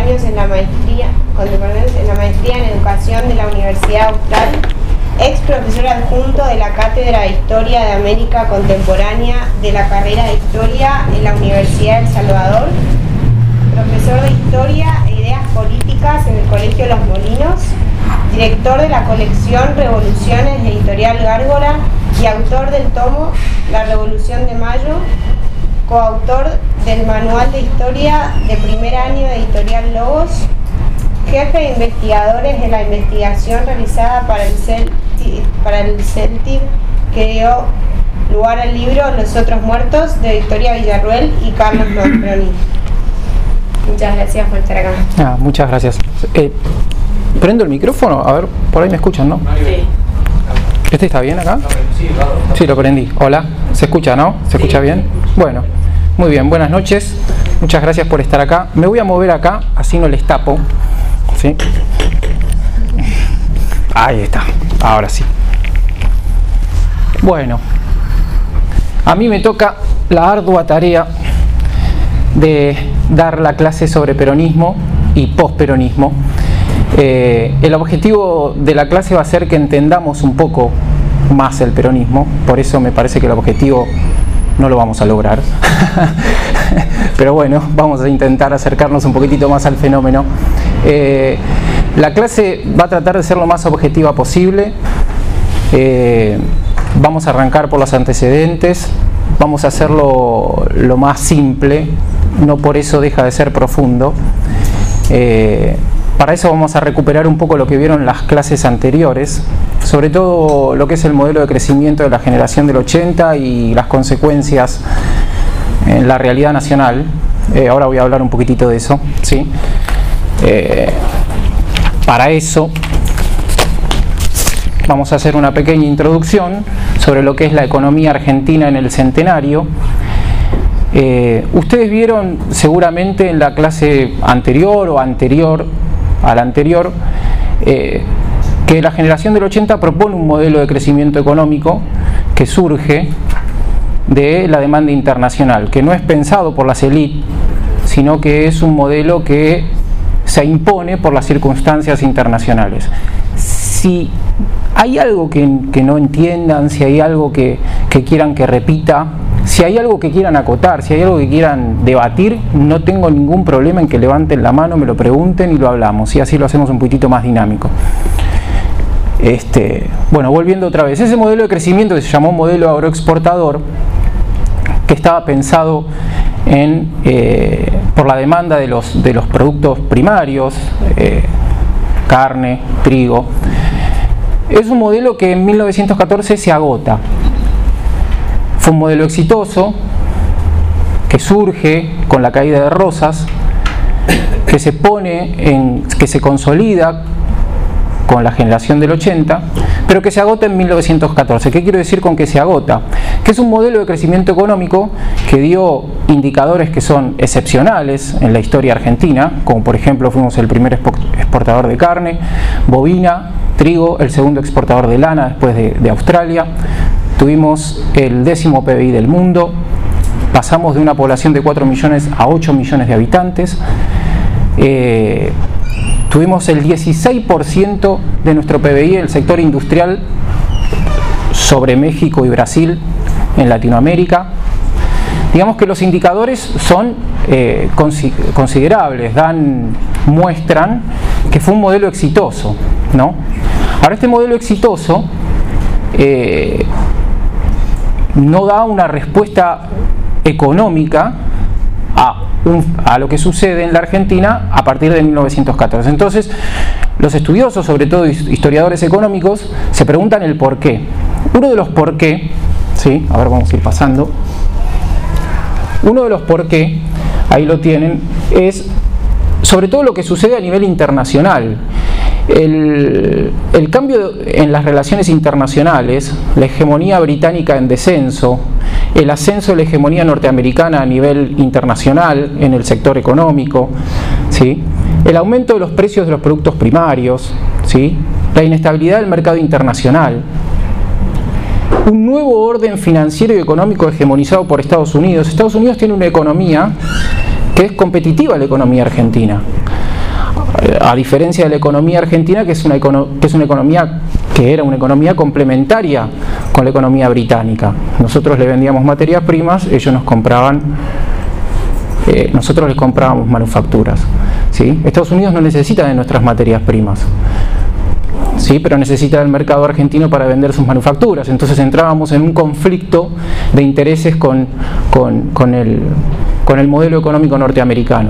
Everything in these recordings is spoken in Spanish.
contemporáneos en la maestría en Educación de la Universidad Austral, ex profesor adjunto de la Cátedra de Historia de América Contemporánea de la carrera de Historia en la Universidad de El Salvador, profesor de Historia e Ideas Políticas en el Colegio Los Molinos, director de la colección Revoluciones de Editorial Gárgola y autor del tomo La Revolución de Mayo, coautor del Manual de Historia de primer año de Editorial Logos, jefe de investigadores de la investigación realizada para el CELTIB, que dio lugar al libro Los Otros Muertos de Victoria Villarruel y Carlos Manfroni. Muchas gracias por estar acá. Muchas gracias. ¿Prendo el micrófono? A ver, por ahí me escuchan, ¿no? Sí. ¿Este está bien acá? Sí, claro. Sí, lo prendí. Hola, ¿se escucha, no? ¿Se escucha bien? Bueno, muy bien, buenas noches. Muchas gracias por estar acá. Me voy a mover acá, así no les tapo. ¿Sí? Ahí está, ahora sí. Bueno, a mí me toca la ardua tarea de dar la clase sobre peronismo y posperonismo. El objetivo de la clase va a ser que entendamos un poco más el peronismo, por eso me parece que el objetivo no lo vamos a lograr. Pero bueno, vamos a intentar acercarnos un poquitito más al fenómeno. La clase va a tratar de ser lo más objetiva posible. Vamos a arrancar por los antecedentes, vamos a hacerlo lo más simple, no por eso deja de ser profundo. Para eso vamos a recuperar un poco lo que vieron las clases anteriores, sobre todo lo que es el modelo de crecimiento de la generación del 80 y las consecuencias en la realidad nacional. Ahora voy a hablar un poquitito de eso, ¿sí? Para eso vamos a hacer una pequeña introducción sobre lo que es la economía argentina en el centenario. Ustedes vieron seguramente en la clase anterior o anterior a la anterior que la generación del 80 propone un modelo de crecimiento económico que surge de la demanda internacional, que no es pensado por las élites, sino que es un modelo que se impone por las circunstancias internacionales. Si hay algo que no entiendan, si hay algo que quieran que repita, si hay algo que quieran acotar, si hay algo que quieran debatir, no tengo ningún problema en que levanten la mano, me lo pregunten y lo hablamos, y así lo hacemos un poquitito más dinámico. Bueno, volviendo otra vez, ese modelo de crecimiento que se llamó modelo agroexportador, que estaba pensado por la demanda de los productos primarios, carne, trigo, es un modelo que en 1914 se agota. Fue un modelo exitoso que surge con la caída de Rosas, que se consolida con la generación del 80, pero que se agota en 1914. ¿Qué quiero decir con que se agota? Que es un modelo de crecimiento económico que dio indicadores que son excepcionales en la historia argentina, como por ejemplo fuimos el primer exportador de carne, bovina, trigo, el segundo exportador de lana después de Australia. Tuvimos el 10º PBI del mundo, pasamos de una población de 4 millones a 8 millones de habitantes, tuvimos el 16% de nuestro PBI en el sector industrial sobre México y Brasil en Latinoamérica. Digamos que los indicadores son considerables, muestran que fue un modelo exitoso, ¿no? Ahora, este modelo exitoso no da una respuesta económica a lo que sucede en la Argentina a partir de 1914. Entonces, los estudiosos, sobre todo historiadores económicos, se preguntan el por qué. Uno de los por qué, ¿sí? A ver, vamos a ir pasando. Uno de los por qué, ahí lo tienen, es sobre todo lo que sucede a nivel internacional. El cambio en las relaciones internacionales, la hegemonía británica en descenso, el ascenso de la hegemonía norteamericana a nivel internacional en el sector económico, ¿sí? El aumento de los precios de los productos primarios, ¿sí? La inestabilidad del mercado internacional, un nuevo orden financiero y económico hegemonizado por Estados Unidos. Estados Unidos tiene una economía que es competitiva a la economía argentina. A diferencia de la economía argentina, que era una economía complementaria con la economía británica. Nosotros le vendíamos materias primas, ellos nos compraban, nosotros les comprábamos manufacturas, ¿sí? Estados Unidos no necesita de nuestras materias primas, ¿sí? Pero necesita del mercado argentino para vender sus manufacturas. Entonces entrábamos en un conflicto de intereses con el modelo económico norteamericano.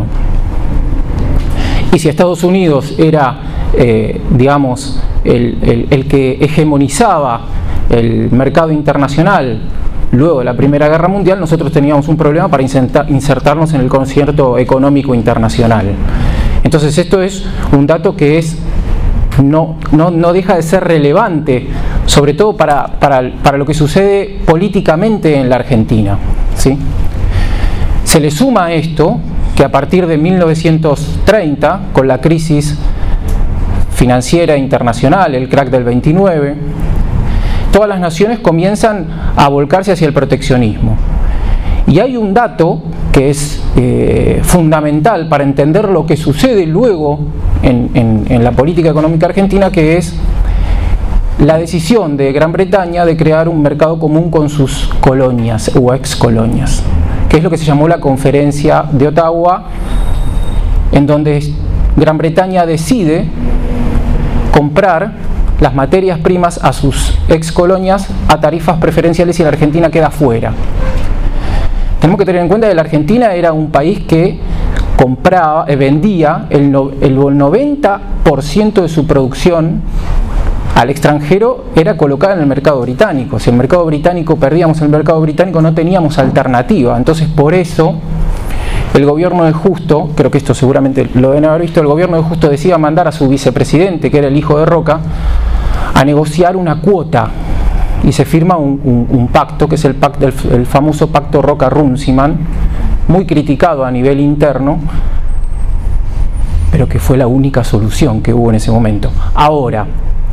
Y si Estados Unidos era, digamos, el que hegemonizaba el mercado internacional luego de la Primera Guerra Mundial, nosotros teníamos un problema para insertarnos en el concierto económico internacional. Entonces esto es un dato que no deja de ser relevante, sobre todo para lo que sucede políticamente en la Argentina, ¿sí? Se le suma a esto que a partir de 1930, con la crisis financiera internacional, el crack del 29, todas las naciones comienzan a volcarse hacia el proteccionismo. Y hay un dato que es fundamental para entender lo que sucede luego en la política económica argentina, que es la decisión de Gran Bretaña de crear un mercado común con sus colonias o excolonias, que es lo que se llamó la Conferencia de Ottawa, en donde Gran Bretaña decide comprar las materias primas a sus excolonias a tarifas preferenciales y la Argentina queda fuera. Tenemos que tener en cuenta que la Argentina era un país que vendía el 90% de su producción al extranjero, era colocada en el mercado británico. Si el mercado británico, perdíamos el mercado británico, no teníamos alternativa. Entonces, por eso el gobierno de Justo, creo que esto seguramente lo deben haber visto, el gobierno de Justo decía mandar a su vicepresidente, que era el hijo de Roca, a negociar una cuota, y se firma un pacto, que es el famoso pacto Roca-Runciman, muy criticado a nivel interno, pero que fue la única solución que hubo en ese momento. Ahora,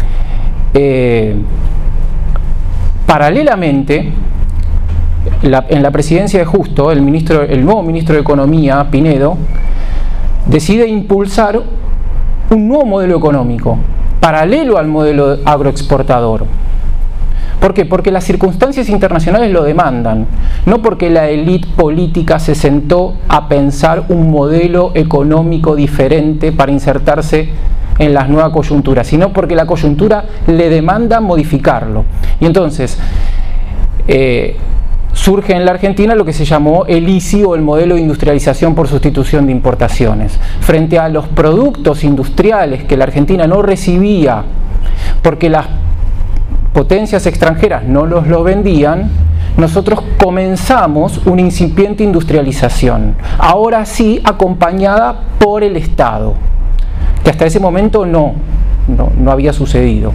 paralelamente, en la presidencia de Justo, el nuevo ministro de Economía, Pinedo, decide impulsar un nuevo modelo económico, paralelo al modelo agroexportador. ¿Por qué? Porque las circunstancias internacionales lo demandan, no porque la élite política se sentó a pensar un modelo económico diferente para insertarse en las nuevas coyunturas, sino porque la coyuntura le demanda modificarlo. Y entonces surge en la Argentina lo que se llamó el ISI, o el modelo de industrialización por sustitución de importaciones. Frente a los productos industriales que la Argentina no recibía porque las potencias extranjeras no lo vendían, nosotros comenzamos una incipiente industrialización, ahora sí acompañada por el Estado, que hasta ese momento no había sucedido.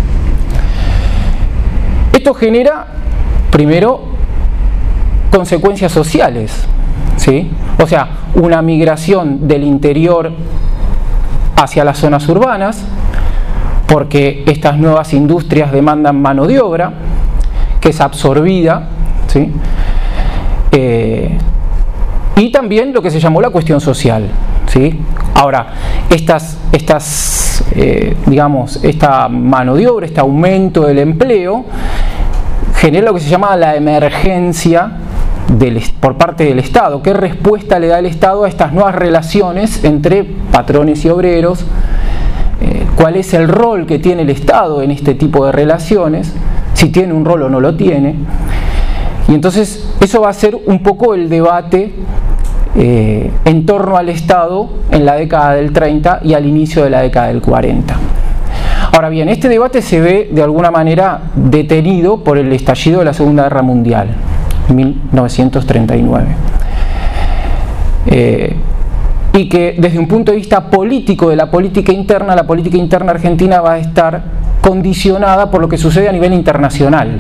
Esto genera, primero, consecuencias sociales, ¿sí? O sea, una migración del interior hacia las zonas urbanas, porque estas nuevas industrias demandan mano de obra, que es absorbida, ¿sí? Y también lo que se llamó la cuestión social, ¿sí? Ahora, digamos, esta mano de obra, este aumento del empleo, genera lo que se llama la emergencia por parte del Estado. ¿Qué respuesta le da el Estado a estas nuevas relaciones entre patrones y obreros? ¿Cuál es el rol que tiene el Estado en este tipo de relaciones? Si tiene un rol o no lo tiene. Y entonces eso va a ser un poco el debate en torno al Estado en la década del 30 y al inicio de la década del 40. Ahora bien, este debate se ve de alguna manera detenido por el estallido de la Segunda Guerra Mundial, 1939. Y que desde un punto de vista político de la política interna argentina va a estar condicionada por lo que sucede a nivel internacional.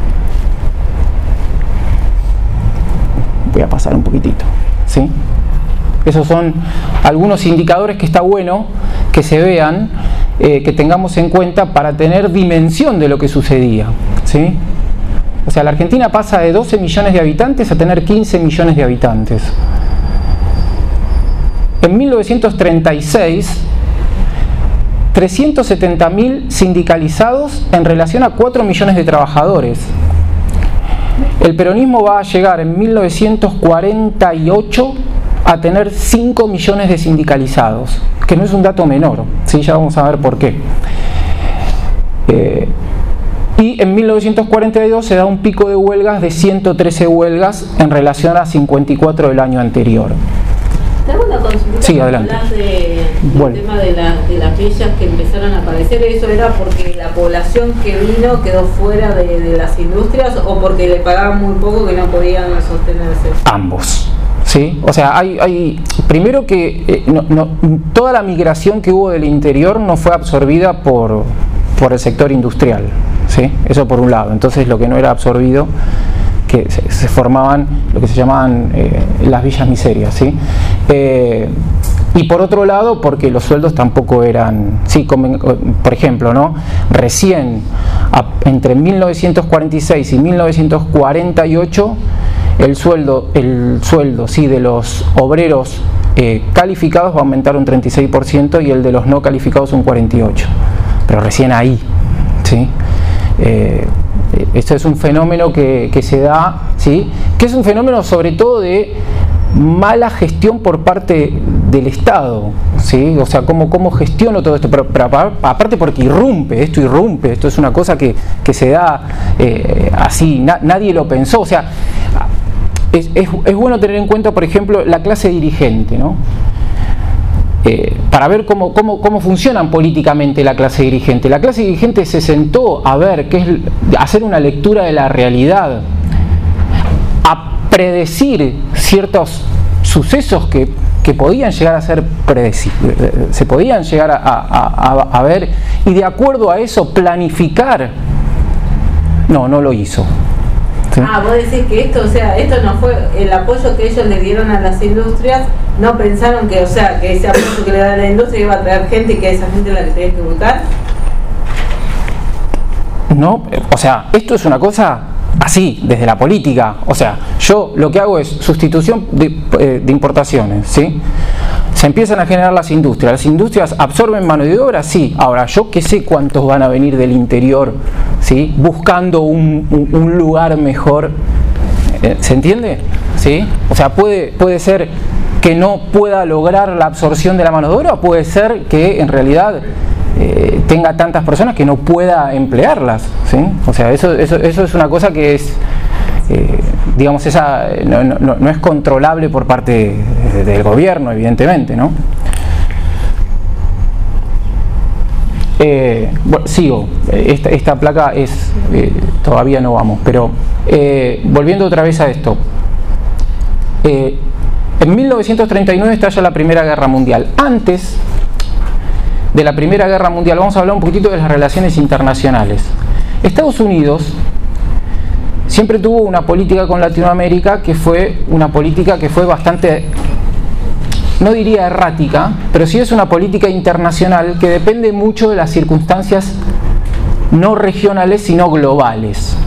Voy a pasar un poquitito, ¿sí? Esos son algunos indicadores que está bueno que se vean, que tengamos en cuenta para tener dimensión de lo que sucedía, ¿sí? O sea, la Argentina pasa de 12 millones de habitantes a tener 15 millones de habitantes. en 1936, 370.000 sindicalizados en relación a 4 millones de trabajadores. El peronismo va a llegar en 1948 a tener 5 millones de sindicalizados, que no es un dato menor, ¿sí? Ya vamos a ver por qué. Y en 1942 se da un pico de huelgas de 113 huelgas en relación a 54 del año anterior. Tengo una consulta. Sí, adelante. Del tema de las villas que empezaron a aparecer. ¿Eso era porque la población que vino quedó fuera de las industrias o porque le pagaban muy poco que no podían sostenerse? Ambos. ¿Sí? O sea, hay primero que toda la migración que hubo del interior no fue absorbida por el sector industrial, ¿sí? Eso por un lado. Entonces lo que no era absorbido, que se formaban lo que se llamaban las villas miserias, ¿sí? Y por otro lado, porque los sueldos tampoco eran, sí, por ejemplo, ¿no? Recién entre 1946 y 1948 el sueldo sí, de los obreros calificados va a aumentar un 36% y el de los no calificados un 48%, pero recién ahí, ¿sí? Esto es un fenómeno que se da, ¿sí? Que es un fenómeno sobre todo de mala gestión por parte del Estado, ¿sí? O sea, cómo gestiono todo esto, pero aparte porque esto es una cosa que se da así, nadie lo pensó. O sea, es bueno tener en cuenta, por ejemplo, la clase dirigente, ¿no? Para ver cómo funcionan políticamente la clase dirigente. La clase dirigente se sentó a ver hacer una lectura de la realidad, a predecir ciertos sucesos que podían llegar a ser predecibles, se podían llegar a ver, y de acuerdo a eso planificar. No lo hizo. ¿Sí? Vos decís que esto no fue el apoyo que ellos le dieron a las industrias, no pensaron que ese apoyo que le da a la industria iba a traer gente y que esa gente es la que tenía que buscar. No, o sea, esto es una cosa así, desde la política. O sea, yo lo que hago es sustitución de importaciones, ¿sí? Se empiezan a generar las industrias absorben mano de obra, sí. Ahora, yo qué sé cuántos van a venir del interior, ¿sí? Buscando un lugar mejor, ¿se entiende? ¿Sí? O sea, puede ser que no pueda lograr la absorción de la mano de obra, o puede ser que en realidad tenga tantas personas que no pueda emplearlas, ¿sí? O sea, eso es una cosa que es, digamos, no es controlable por parte del gobierno, evidentemente, ¿no? Bueno, sigo. Esta placa es todavía no vamos, pero volviendo otra vez a esto. En 1939 estalla la Primera Guerra Mundial. Antes de la Primera Guerra Mundial vamos a hablar un poquitito de las relaciones internacionales. Estados Unidos siempre tuvo una política con Latinoamérica que fue una política que fue bastante, no diría errática, pero sí es una política internacional que depende mucho de las circunstancias no regionales sino globales.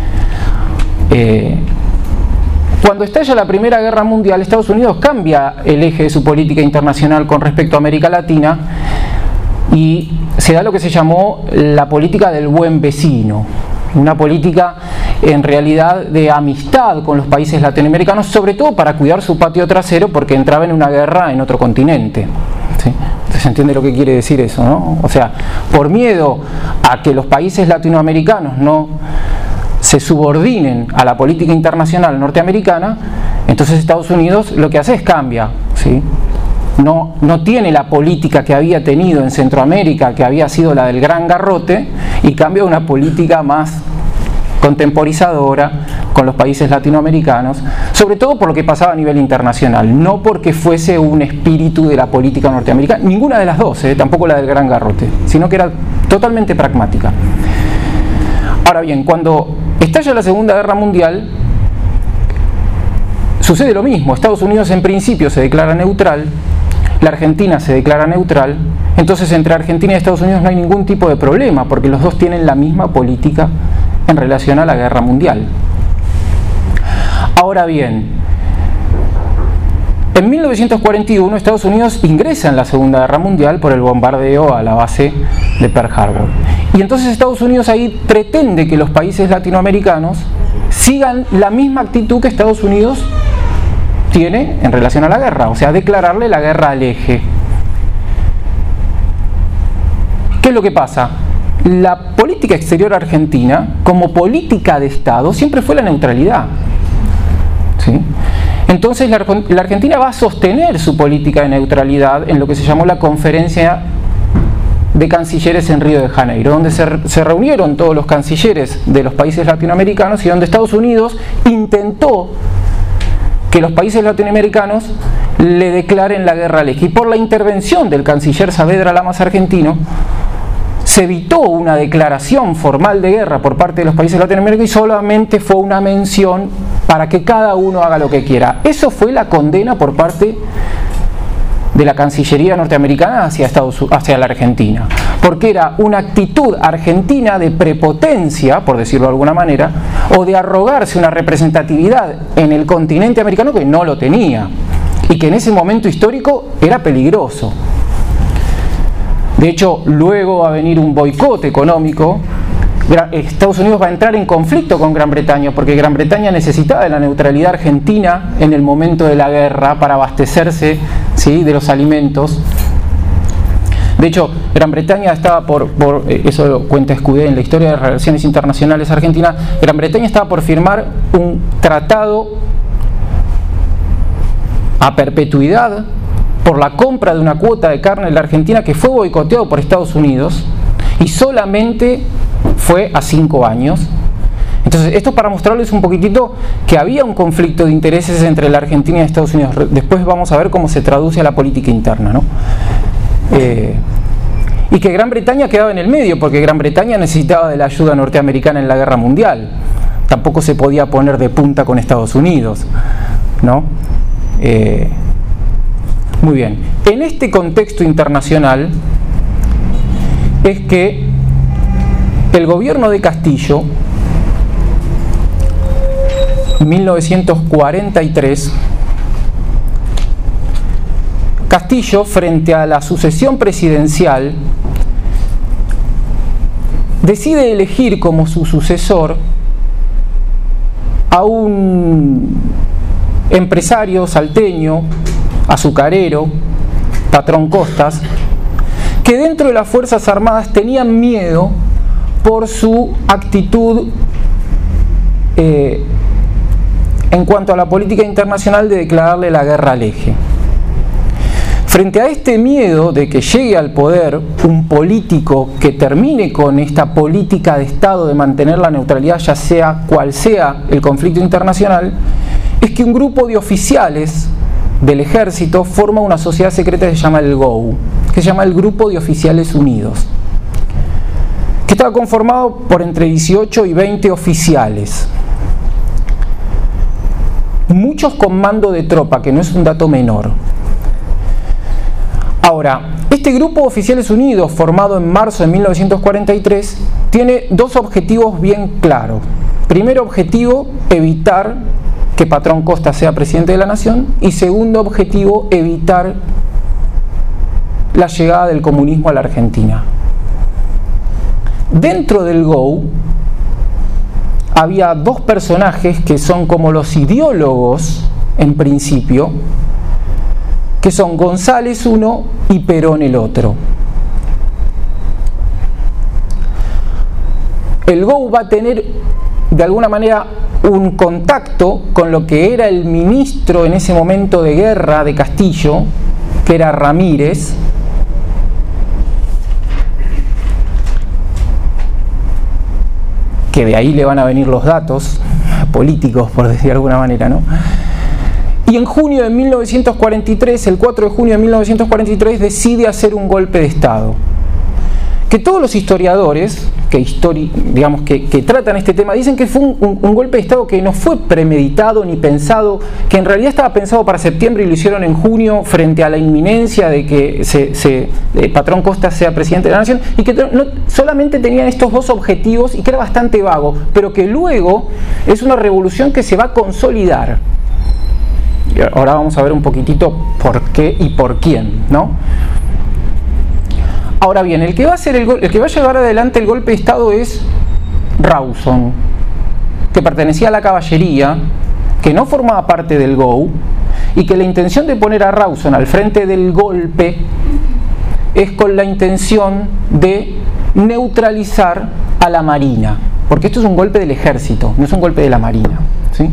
Cuando estalla la Primera Guerra Mundial, Estados Unidos cambia el eje de su política internacional con respecto a América Latina y se da lo que se llamó la política del buen vecino, una política en realidad de amistad con los países latinoamericanos, sobre todo para cuidar su patio trasero porque entraba en una guerra en otro continente, ¿sí? Entonces se entiende lo que quiere decir eso, ¿no? O sea, por miedo a que los países latinoamericanos no se subordinen a la política internacional norteamericana, entonces Estados Unidos lo que hace es cambia, ¿sí? No tiene la política que había tenido en Centroamérica, que había sido la del gran garrote, y cambia a una política más contemporizadora con los países latinoamericanos, sobre todo por lo que pasaba a nivel internacional, no porque fuese un espíritu de la política norteamericana, ninguna de las dos, tampoco la del gran garrote, sino que era totalmente pragmática. Ahora bien, cuando estalla la Segunda Guerra Mundial, sucede lo mismo. Estados Unidos en principio se declara neutral, la Argentina se declara neutral, entonces entre Argentina y Estados Unidos no hay ningún tipo de problema, porque los dos tienen la misma política en relación a la guerra mundial. Ahora bien, En 1941 Estados Unidos ingresa en la Segunda Guerra Mundial por el bombardeo a la base de Pearl Harbor. Y entonces Estados Unidos ahí pretende que los países latinoamericanos sigan la misma actitud que Estados Unidos tiene en relación a la guerra, o sea, declararle la guerra al eje. ¿Qué es lo que pasa? La política exterior argentina, como política de Estado, siempre fue la neutralidad. ¿Sí? Entonces la Argentina va a sostener su política de neutralidad en lo que se llamó la Conferencia de Cancilleres en Río de Janeiro, donde se reunieron todos los cancilleres de los países latinoamericanos y donde Estados Unidos intentó que los países latinoamericanos le declaren la guerra al eje. Y por la intervención del canciller Saavedra Lamas argentino, se evitó una declaración formal de guerra por parte de los países latinoamericanos y solamente fue una mención para que cada uno haga lo que quiera. Eso fue la condena por parte de la Cancillería norteamericana hacia la Argentina, porque era una actitud argentina de prepotencia, por decirlo de alguna manera, o de arrogarse una representatividad en el continente americano que no lo tenía y que en ese momento histórico era peligroso. De hecho, luego va a venir un boicot económico. Estados Unidos va a entrar en conflicto con Gran Bretaña porque Gran Bretaña necesitaba de la neutralidad argentina en el momento de la guerra para abastecerse, ¿sí?, de los alimentos. De hecho, Gran Bretaña estaba eso lo cuenta Escudé en la historia de Relaciones Internacionales Argentina, Gran Bretaña estaba por firmar un tratado a perpetuidad por la compra de una cuota de carne en la Argentina que fue boicoteado por Estados Unidos y solamente fue a 5 años. Entonces, esto es para mostrarles un poquitito que había un conflicto de intereses entre la Argentina y Estados Unidos. Después vamos a ver cómo se traduce a la política interna, ¿no? Y que Gran Bretaña quedaba en el medio, porque Gran Bretaña necesitaba de la ayuda norteamericana en la guerra mundial. Tampoco se podía poner de punta con Estados Unidos, ¿no? Muy bien. En este contexto internacional es que el gobierno de Castillo, 1943, Castillo, frente a la sucesión presidencial, decide elegir como su sucesor a un empresario salteño, azucarero, Patrón Costas, que dentro de las Fuerzas Armadas tenían miedo por su actitud en cuanto a la política internacional de declararle la guerra al eje. Frente a este miedo de que llegue al poder un político que termine con esta política de Estado de mantener la neutralidad, ya sea cual sea el conflicto internacional, es que un grupo de oficiales del ejército forma una sociedad secreta que se llama el GOU, que se llama el Grupo de Oficiales Unidos, que estaba conformado por entre 18 y 20 oficiales, muchos con mando de tropa, que no es un dato menor. Ahora, este Grupo de Oficiales Unidos, formado en marzo de 1943, tiene dos objetivos bien claros. Primer objetivo, evitar que Patrón Costas sea presidente de la nación, y segundo objetivo, evitar la llegada del comunismo a la Argentina. Dentro del GOU había dos personajes que son como los ideólogos en principio, que son González uno y Perón el otro. El GOU va a tener de alguna manera un contacto con lo que era el ministro en ese momento de guerra de Castillo, que era Ramírez, que de ahí le van a venir los datos políticos, por decir de alguna manera, ¿no? Y en junio de 1943, el 4 de junio de 1943, decide hacer un golpe de Estado. Que todos los historiadores que tratan este tema dicen que fue un golpe de Estado que no fue premeditado ni pensado, que en realidad estaba pensado para septiembre y lo hicieron en junio frente a la inminencia de que Patrón Costas sea presidente de la nación, y que no, solamente tenían estos dos objetivos y que era bastante vago, pero que luego es una revolución que se va a consolidar. ahora vamos a ver un poquitito por qué y por quién, ¿no? Ahora bien, el que va a llevar adelante el golpe de Estado es Rawson, que pertenecía a la caballería, que no formaba parte del GOU, y que la intención de poner a Rawson al frente del golpe es con la intención de neutralizar a la Marina, porque esto es un golpe del ejército, no es un golpe de la Marina, ¿sí?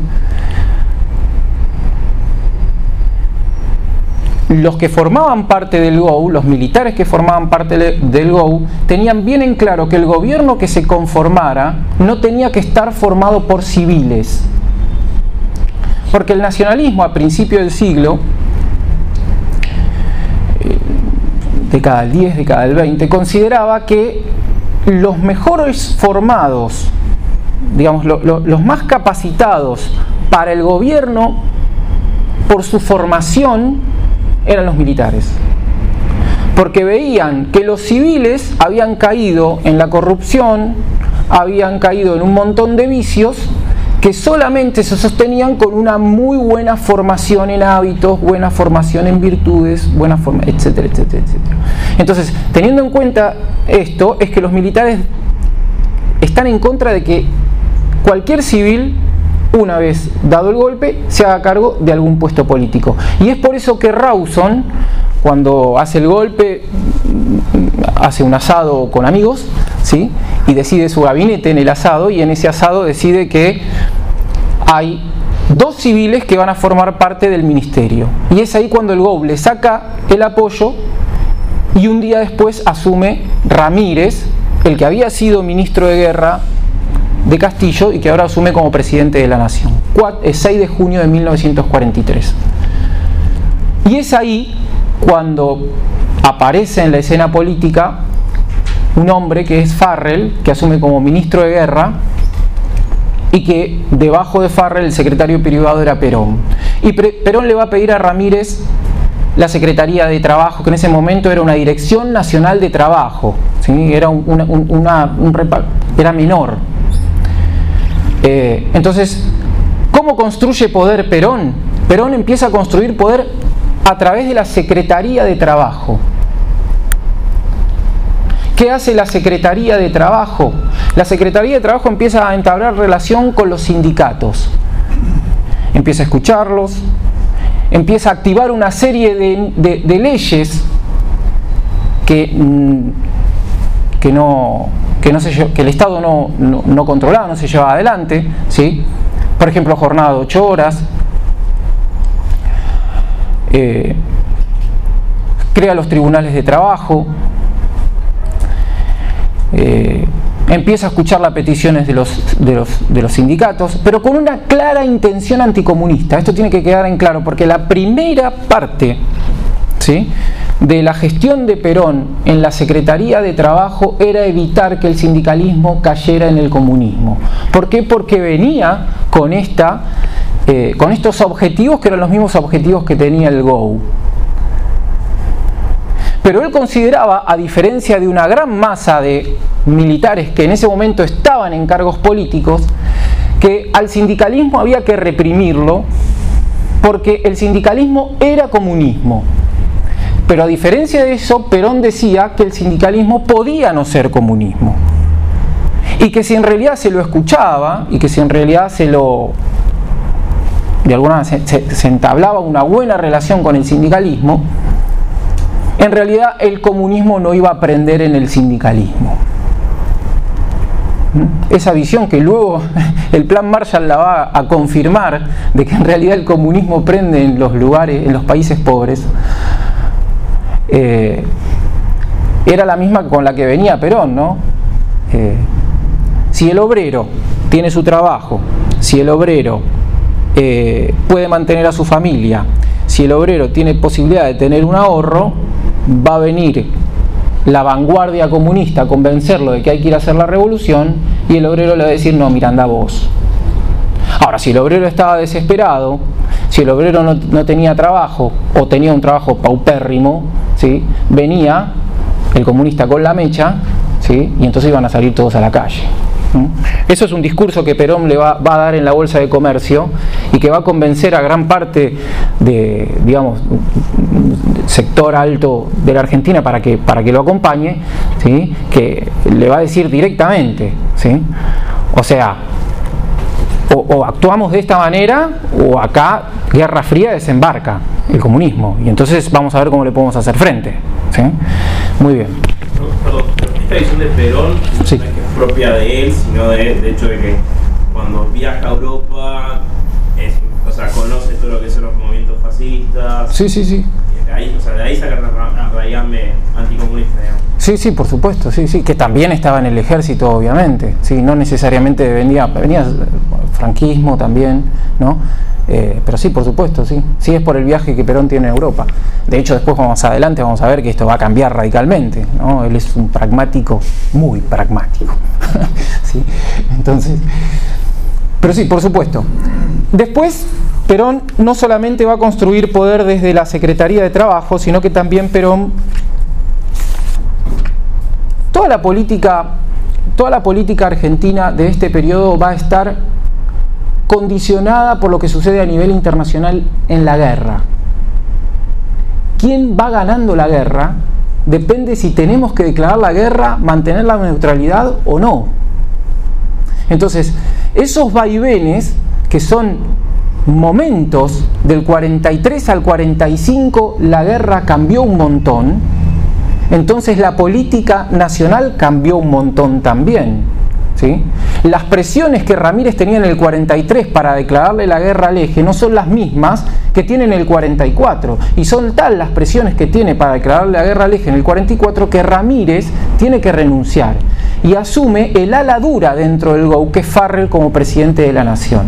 Los que formaban parte del GOU, los militares que formaban parte del GOU, tenían bien en claro que el gobierno que se conformara no tenía que estar formado por civiles, porque el nacionalismo a principios del siglo, década del 10, década del 20, consideraba que los mejores formados, digamos, los más capacitados para el gobierno por su formación eran los militares, porque veían que los civiles habían caído en la corrupción, habían caído en un montón de vicios que solamente se sostenían con una muy buena formación en hábitos, buena formación en virtudes, buena forma, etcétera, etcétera, etcétera. Entonces, teniendo en cuenta esto, es que los militares están en contra de que cualquier civil, una vez dado el golpe, se haga cargo de algún puesto político. Y es por eso que Rawson, cuando hace el golpe, hace un asado con amigos, ¿sí? Y decide su gabinete en el asado, y en ese asado decide que hay 2 civiles que van a formar parte del ministerio. Y es ahí cuando el GOU le saca el apoyo, y un día después asume Ramírez, el que había sido ministro de guerra de Castillo y que ahora asume como presidente de la nación. 6 de junio de 1943. Y es ahí cuando aparece en la escena política un hombre que es Farrell, que asume como ministro de guerra, y que debajo de Farrell el secretario privado era Perón. Y Perón le va a pedir a Ramírez la Secretaría de Trabajo, que en ese momento era una Dirección Nacional de Trabajo, ¿sí? Era era menor. Entonces, ¿cómo construye poder Perón? Perón empieza a construir poder a través de la Secretaría de Trabajo. ¿Qué hace la Secretaría de Trabajo? La Secretaría de Trabajo empieza a entablar relación con los sindicatos. Empieza a escucharlos, empieza a activar una serie de leyes que el Estado no controlaba, no se llevaba adelante, ¿sí? Por ejemplo, jornada de 8 horas, crea los tribunales de trabajo, empieza a escuchar las peticiones de los sindicatos, pero con una clara intención anticomunista. Esto tiene que quedar en claro, porque la primera parte, ¿sí?, de la gestión de Perón en la Secretaría de Trabajo era evitar que el sindicalismo cayera en el comunismo. ¿Por qué? Porque venía con estos objetivos que eran los mismos objetivos que tenía el GOU. Pero él consideraba, a diferencia de una gran masa de militares que en ese momento estaban en cargos políticos, que al sindicalismo había que reprimirlo porque el sindicalismo era comunismo. Pero a diferencia de eso, Perón decía que el sindicalismo podía no ser comunismo. Y que si en realidad se lo escuchaba, y que si en realidad de alguna manera se entablaba una buena relación con el sindicalismo, en realidad el comunismo no iba a prender en el sindicalismo. Esa visión que luego el plan Marshall la va a confirmar, de que en realidad el comunismo prende en los lugares, en los países pobres, era la misma con la que venía Perón, ¿no? Si el obrero tiene su trabajo, si el obrero puede mantener a su familia, si el obrero tiene posibilidad de tener un ahorro, va a venir la vanguardia comunista a convencerlo de que hay que ir a hacer la revolución, y el obrero le va a decir: no, mira, anda vos. Ahora, si el obrero estaba desesperado, si el obrero no tenía trabajo, o tenía un trabajo paupérrimo, ¿sí?, venía el comunista con la mecha, ¿sí?, y entonces iban a salir todos a la calle. Eso es un discurso que Perón le va a dar en la Bolsa de Comercio y que va a convencer a gran parte de, digamos, sector alto de la Argentina para que lo acompañe, ¿sí? Que le va a decir directamente, ¿sí? O sea, o actuamos de esta manera o acá Guerra Fría desembarca el comunismo y entonces vamos a ver cómo le podemos hacer frente, ¿sí? Muy bien. Perdón, esta visión de Perón sí. No es que es propia de él, sino de hecho de que cuando viaja a Europa o sea, conoce todo lo que son los movimientos fascistas. Sí. De ahí saca la raigambre anticomunista, digamos. Sí, por supuesto, sí, que también estaba en el ejército, obviamente, sí, no necesariamente venía franquismo también, ¿no? Pero sí, por supuesto, sí es por el viaje que Perón tiene a Europa. De hecho, después más adelante vamos a ver que esto va a cambiar radicalmente, ¿no? Él es un pragmático, muy pragmático, ¿sí? Entonces, pero sí, por supuesto. Después, Perón no solamente va a construir poder desde la Secretaría de Trabajo, sino que también Perón, toda la política argentina de este periodo va a estar condicionada por lo que sucede a nivel internacional en la guerra. ¿Quién va ganando la guerra? Depende si tenemos que declarar la guerra, mantener la neutralidad o no. Entonces, esos vaivenes, que son momentos del 43 al 45, la guerra cambió un montón, entonces la política nacional cambió un montón también, ¿sí? Las presiones que Ramírez tenía en el 43 para declararle la guerra al eje no son las mismas que tiene en el 44, y son tal las presiones que tiene para declararle la guerra al eje en el 44 que Ramírez tiene que renunciar y asume el ala dura dentro del GOU, que es Farrell, como presidente de la nación.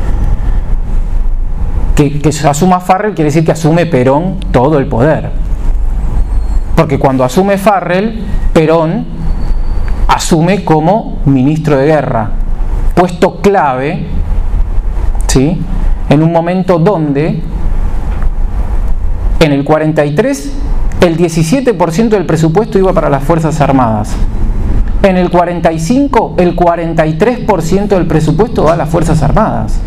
Que se asuma Farrell quiere decir que asume Perón todo el poder, porque cuando asume Farrell, Perón asume como ministro de guerra, puesto clave, ¿sí? En un momento donde en el 43 el 17% del presupuesto iba para las Fuerzas Armadas, en el 45 el 43% del presupuesto va a las Fuerzas Armadas.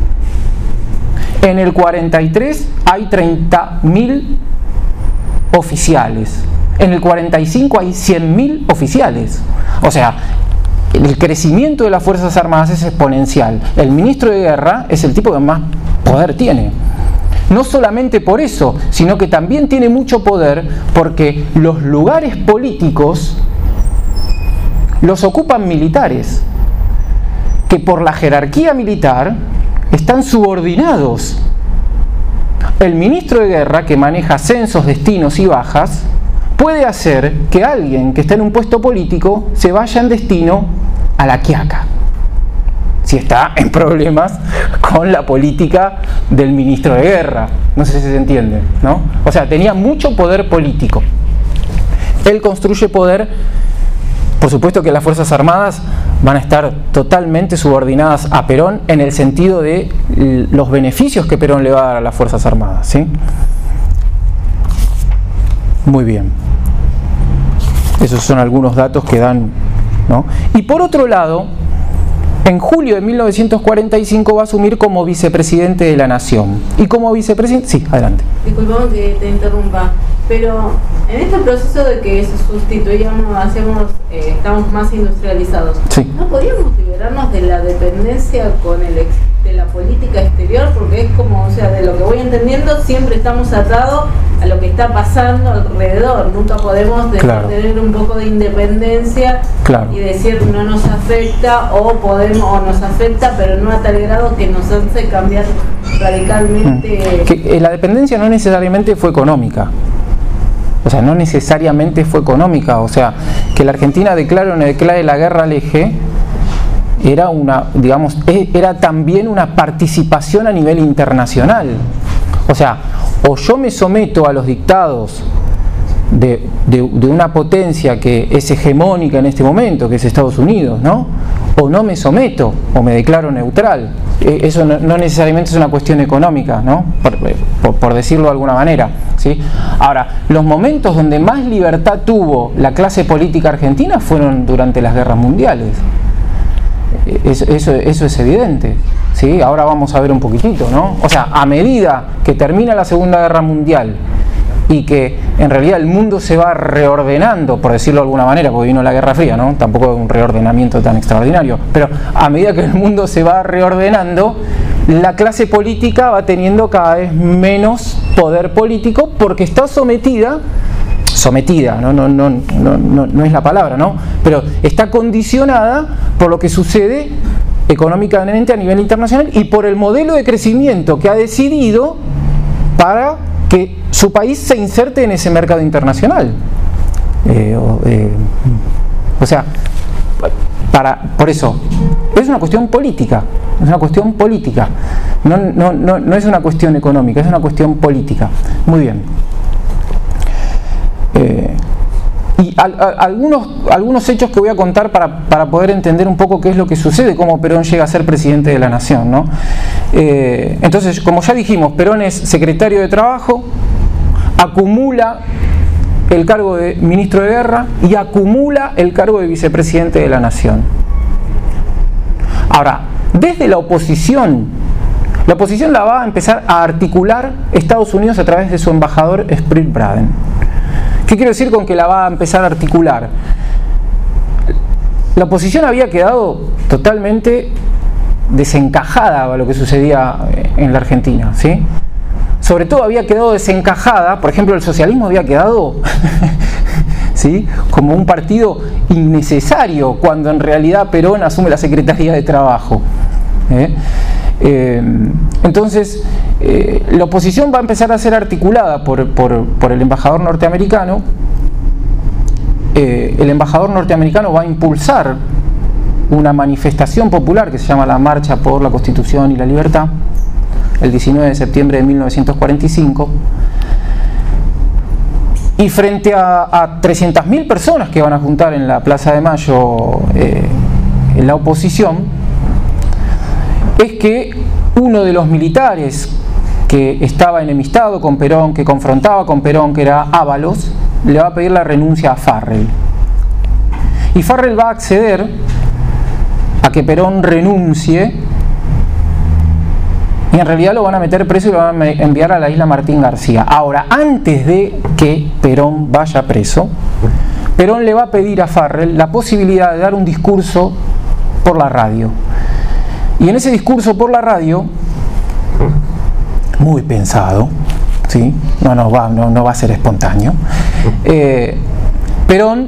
En el 43 hay 30.000 oficiales. En el 45 hay 100.000 oficiales. O sea, el crecimiento de las Fuerzas Armadas es exponencial. El ministro de Guerra es el tipo que más poder tiene. No solamente por eso, sino que también tiene mucho poder porque los lugares políticos los ocupan militares, que por la jerarquía militar están subordinados. El ministro de Guerra, que maneja ascensos, destinos y bajas, puede hacer que alguien que está en un puesto político se vaya en destino a la quiaca, si está en problemas con la política del ministro de Guerra. No sé si se entiende, ¿no? O sea, tenía mucho poder político. Él construye poder. Por supuesto que las Fuerzas Armadas van a estar totalmente subordinadas a Perón en el sentido de los beneficios que Perón le va a dar a las Fuerzas Armadas, ¿sí? Muy bien. Esos son algunos datos que dan, ¿no? Y por otro lado, en julio de 1945 va a asumir como vicepresidente de la Nación. Y como vicepresidente... Sí, adelante. Disculpame que te interrumpa, pero en este proceso de que se sustituíamos, estamos más industrializados, sí. ¿No podíamos liberarnos de la dependencia de la política exterior? Porque es como, o sea, de lo que voy entendiendo, siempre estamos atados a lo que está pasando alrededor. Nunca podemos tener un poco de independencia y decir no nos afecta, o nos afecta pero no a tal grado que nos hace cambiar radicalmente. Que la dependencia no necesariamente fue económica. O sea, no necesariamente fue económica. O sea, que la Argentina declare la guerra al eje era también una participación a nivel internacional. O sea, o yo me someto a los dictados de una potencia que es hegemónica en este momento, que es Estados Unidos, ¿no? O no me someto, o me declaro neutral. Eso no necesariamente es una cuestión económica, ¿no? Por decirlo de alguna manera, ¿sí? Ahora, los momentos donde más libertad tuvo la clase política argentina fueron durante las guerras mundiales. Eso es evidente, ¿sí? Ahora vamos a ver un poquitito, ¿no? O sea, a medida que termina la Segunda Guerra Mundial y que en realidad el mundo se va reordenando, por decirlo de alguna manera, porque vino la Guerra Fría, ¿no? Tampoco un reordenamiento tan extraordinario, pero a medida que el mundo se va reordenando, la clase política va teniendo cada vez menos poder político porque está sometida, no es la palabra, ¿no? Pero está condicionada por lo que sucede económicamente a nivel internacional y por el modelo de crecimiento que ha decidido para que su país se inserte en ese mercado internacional. O sea, por eso, es una cuestión política, no es una cuestión económica, es una cuestión política. Muy bien. Y algunos hechos que voy a contar para poder entender un poco qué es lo que sucede, cómo Perón llega a ser presidente de la nación, ¿no? Entonces, como ya dijimos, Perón es secretario de Trabajo, acumula el cargo de ministro de Guerra y acumula el cargo de vicepresidente de la nación. Ahora, desde la oposición la va a empezar a articular Estados Unidos a través de su embajador Sprit Braden. ¿Qué quiero decir con que la va a empezar a articular? La oposición había quedado totalmente desencajada a lo que sucedía en la Argentina, ¿sí? Sobre todo había quedado desencajada, por ejemplo, el socialismo había quedado ¿sí? como un partido innecesario cuando en realidad Perón asume la Secretaría de Trabajo. Entonces, la oposición va a empezar a ser articulada por el embajador norteamericano. El embajador norteamericano va a impulsar una manifestación popular que se llama la Marcha por la Constitución y la Libertad, el 19 de septiembre de 1945, y frente a 300.000 personas que van a juntar en la Plaza de Mayo en la oposición, es que uno de los militares que estaba enemistado con Perón, que confrontaba con Perón, que era Ábalos, le va a pedir la renuncia a Farrell. Y Farrell va a acceder a que Perón renuncie, y en realidad lo van a meter preso y lo van a enviar a la isla Martín García. Ahora, antes de que Perón vaya preso, Perón le va a pedir a Farrell la posibilidad de dar un discurso por la radio. Y en ese discurso por la radio, muy pensado, ¿sí? no va a ser espontáneo, Perón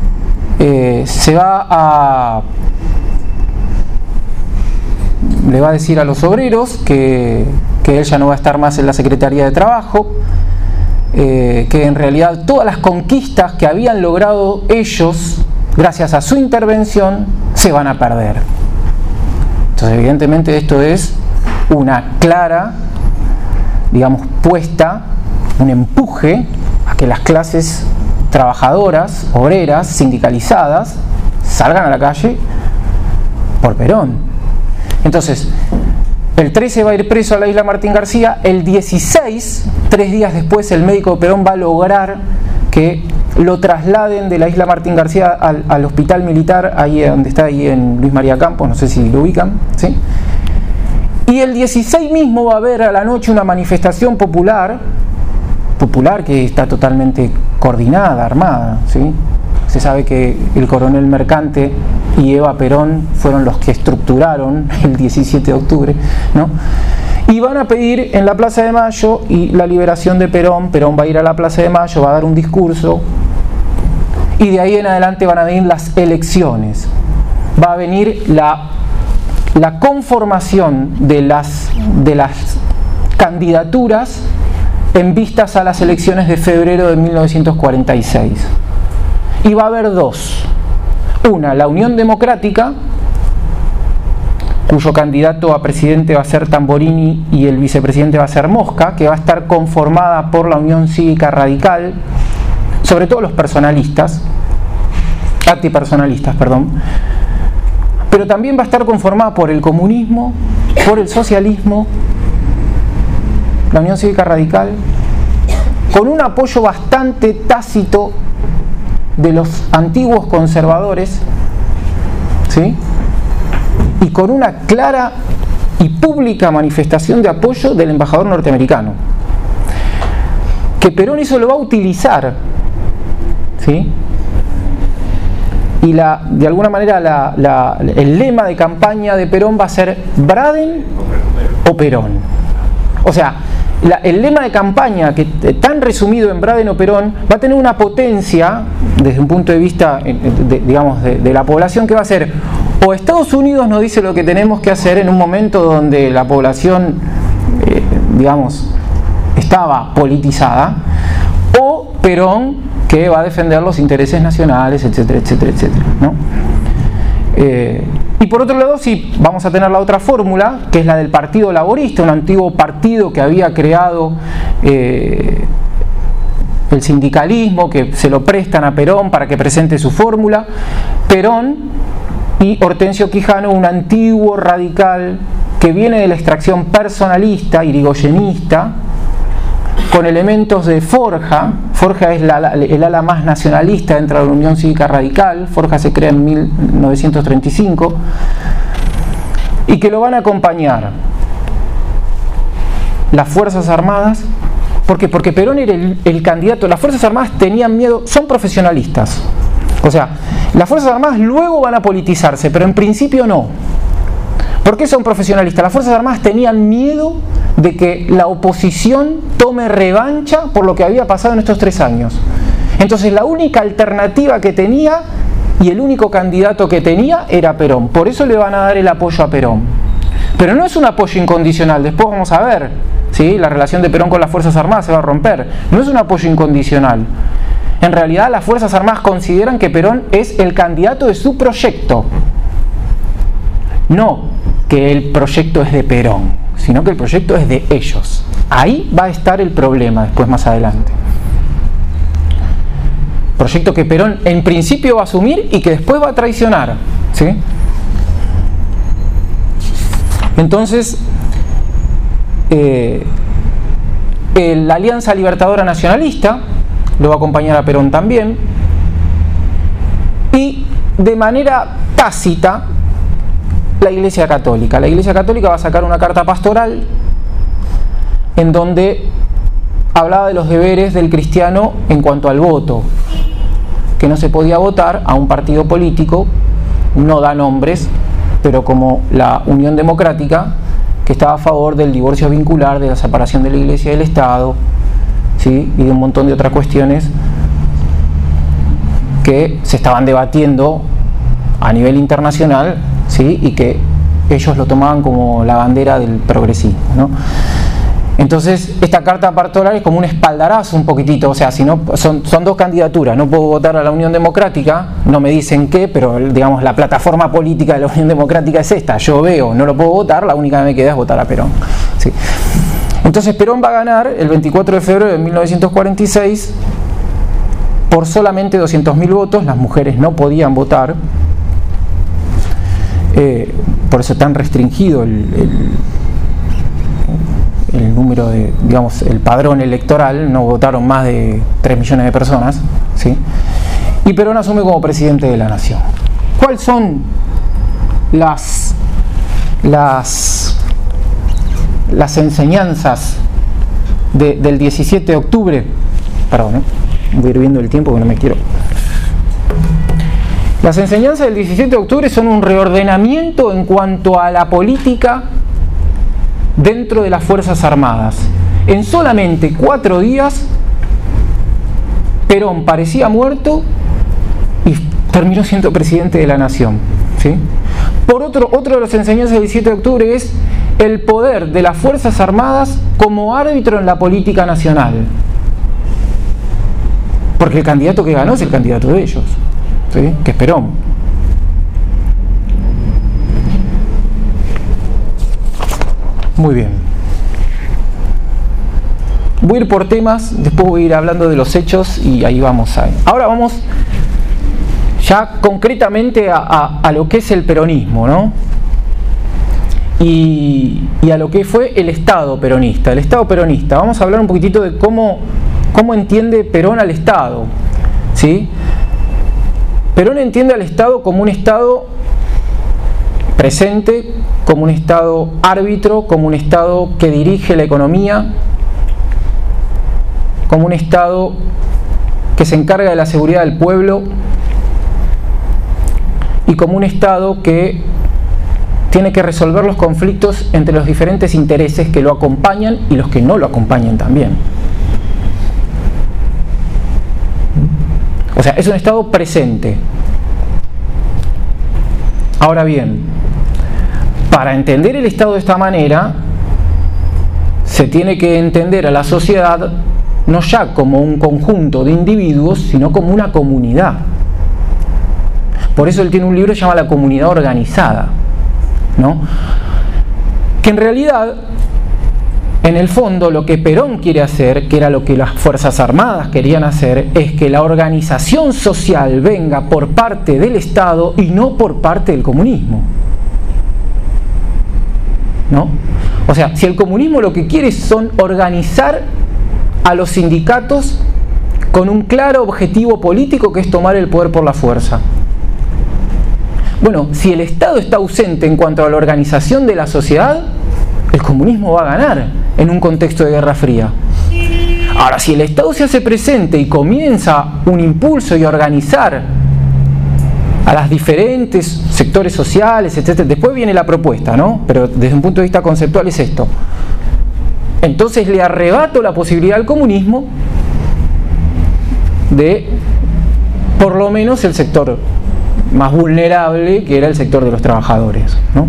le va a decir a los obreros que él ya no va a estar más en la Secretaría de Trabajo, que en realidad todas las conquistas que habían logrado ellos gracias a su intervención se van a perder. Entonces, evidentemente esto es una clara, digamos, puesta, un empuje a que las clases trabajadoras, obreras, sindicalizadas, salgan a la calle por Perón. Entonces, el 13 va a ir preso a la isla Martín García, el 16, 3 días después, el médico de Perón va a lograr que lo trasladen de la isla Martín García al hospital militar, ahí donde está, ahí en Luis María Campos, no sé si lo ubican, ¿sí? Y el 16 mismo va a haber a la noche una manifestación popular que está totalmente coordinada, armada, ¿sí? Se sabe que el coronel Mercante y Eva Perón fueron los que estructuraron el 17 de octubre, ¿no? Y van a pedir en la Plaza de Mayo y la liberación de Perón. Perón va a ir a la Plaza de Mayo, va a dar un discurso, y de ahí en adelante van a venir las elecciones. Va a venir la conformación de las candidaturas en vistas a las elecciones de febrero de 1946. Y va a haber dos. Una, la Unión Democrática, cuyo candidato a presidente va a ser Tamborini y el vicepresidente va a ser Mosca, que va a estar conformada por la Unión Cívica Radical, sobre todo los antipersonalistas, pero también va a estar conformada por el comunismo, por el socialismo, la Unión Cívica Radical, con un apoyo bastante tácito de los antiguos conservadores, ¿sí? y con una clara y pública manifestación de apoyo del embajador norteamericano. Que Perón eso lo va a utilizar, ¿sí? Y de alguna manera el lema de campaña de Perón va a ser Braden o Perón. O sea, el lema de campaña, que tan resumido en Braden o Perón, va a tener una potencia desde un punto de vista, digamos, de la población, que va a ser: o Estados Unidos nos dice lo que tenemos que hacer en un momento donde la población, digamos, estaba politizada, o Perón, que va a defender los intereses nacionales, etcétera, etcétera, etcétera, ¿no? Y por otro lado, sí, vamos a tener la otra fórmula, que es la del Partido Laborista, un antiguo partido que había creado el sindicalismo, que se lo prestan a Perón para que presente su fórmula. Perón y Hortensio Quijano, un antiguo radical que viene de la extracción personalista, irigoyenista, con elementos de Forja. Forja es el ala más nacionalista dentro de la Unión Cívica Radical. Forja se crea en 1935, y que lo van a acompañar las Fuerzas Armadas. ¿Por qué? Porque Perón era el candidato. Las Fuerzas Armadas tenían miedo, son profesionalistas. O sea, las Fuerzas Armadas luego van a politizarse, pero en principio no. ¿Por qué son profesionalistas? Las Fuerzas Armadas tenían miedo de que la oposición tome revancha por lo que había pasado en estos 3 años. Entonces la única alternativa que tenía y el único candidato que tenía era Perón. Por eso le van a dar el apoyo a Perón. Pero no es un apoyo incondicional. Después vamos a ver, ¿sí? La relación de Perón con las Fuerzas Armadas se va a romper. No es un apoyo incondicional. En realidad las Fuerzas Armadas consideran que Perón es el candidato de su proyecto. No que el proyecto es de Perón, sino que el proyecto es de ellos. Ahí va a estar el problema después, más adelante. Proyecto que Perón en principio va a asumir y que después va a traicionar, ¿sí? Entonces, la Alianza Libertadora Nacionalista lo va a acompañar a Perón también, y de manera tácita la Iglesia Católica. La Iglesia Católica va a sacar una carta pastoral en donde hablaba de los deberes del cristiano en cuanto al voto, que no se podía votar a un partido político, no da nombres, pero como la Unión Democrática, que estaba a favor del divorcio vincular, de la separación de la Iglesia y del Estado, ¿sí? Y de un montón de otras cuestiones que se estaban debatiendo a nivel internacional, ¿sí? Y que ellos lo tomaban como la bandera del progresismo, ¿no? Entonces esta carta pastoral es como un espaldarazo un poquitito. O sea, si no, son 2 candidaturas, no puedo votar a la Unión Democrática, no me dicen qué, pero digamos la plataforma política de la Unión Democrática es esta, yo veo, no lo puedo votar, la única que me queda es votar a Perón, ¿sí? Entonces Perón va a ganar el 24 de febrero de 1946 por solamente 200.000 votos. Las mujeres no podían votar, por eso tan restringido el número de, digamos, el padrón electoral. No votaron más de 3 millones de personas, ¿sí? Y Perón asume como presidente de la nación. ¿Cuáles son las enseñanzas del 17 de octubre? Perdón, voy a ir viendo el tiempo que no me quiero. Las enseñanzas del 17 de octubre son un reordenamiento en cuanto a la política dentro de las Fuerzas Armadas. En solamente 4 días, Perón parecía muerto y terminó siendo presidente de la nación, ¿sí? Otro de las enseñanzas del 17 de octubre es el poder de las Fuerzas Armadas como árbitro en la política nacional. Porque el candidato que ganó es el candidato de ellos, ¿sí? Que es Perón. Muy bien. Voy a ir por temas, después voy a ir hablando de los hechos y ahí vamos a... Ahora vamos ya concretamente a lo que es el peronismo, ¿no? Y a lo que fue el Estado peronista. El Estado peronista. Vamos a hablar un poquitito de cómo entiende Perón al Estado, ¿sí? Perón entiende al Estado como un Estado presente, como un Estado árbitro, como un Estado que dirige la economía, como un Estado que se encarga de la seguridad del pueblo y como un Estado que tiene que resolver los conflictos entre los diferentes intereses que lo acompañan y los que no lo acompañan también. O sea, es un Estado presente. Ahora bien, para entender el Estado de esta manera, se tiene que entender a la sociedad no ya como un conjunto de individuos, sino como una comunidad. Por eso él tiene un libro que se llama La comunidad organizada, ¿no? Que en realidad, en el fondo, lo que Perón quiere hacer, que era lo que las Fuerzas Armadas querían hacer, es que la organización social venga por parte del Estado y no por parte del comunismo, ¿no? O sea, si el comunismo lo que quiere son organizar a los sindicatos con un claro objetivo político, que es tomar el poder por la fuerza. Bueno, si el Estado está ausente en cuanto a la organización de la sociedad, el comunismo va a ganar en un contexto de Guerra Fría. Ahora, si el Estado se hace presente y comienza un impulso y a organizar a los diferentes sectores sociales, etc., después viene la propuesta, ¿no? Pero desde un punto de vista conceptual es esto. Entonces le arrebato la posibilidad al comunismo de, por lo menos, el sector más vulnerable, que era el sector de los trabajadores, ¿no?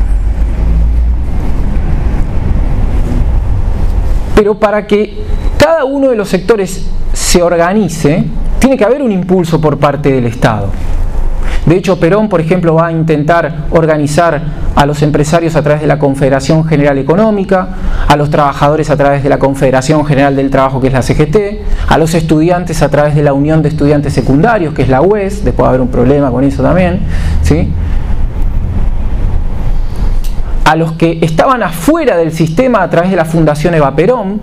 Pero para que cada uno de los sectores se organice, tiene que haber un impulso por parte del Estado. De hecho, Perón, por ejemplo, va a intentar organizar a los empresarios a través de la Confederación General Económica, a los trabajadores a través de la Confederación General del Trabajo, que es la CGT, a los estudiantes a través de la Unión de Estudiantes Secundarios, que es la UES. Después va a haber un problema con eso también, ¿sí? A los que estaban afuera del sistema a través de la Fundación Eva Perón.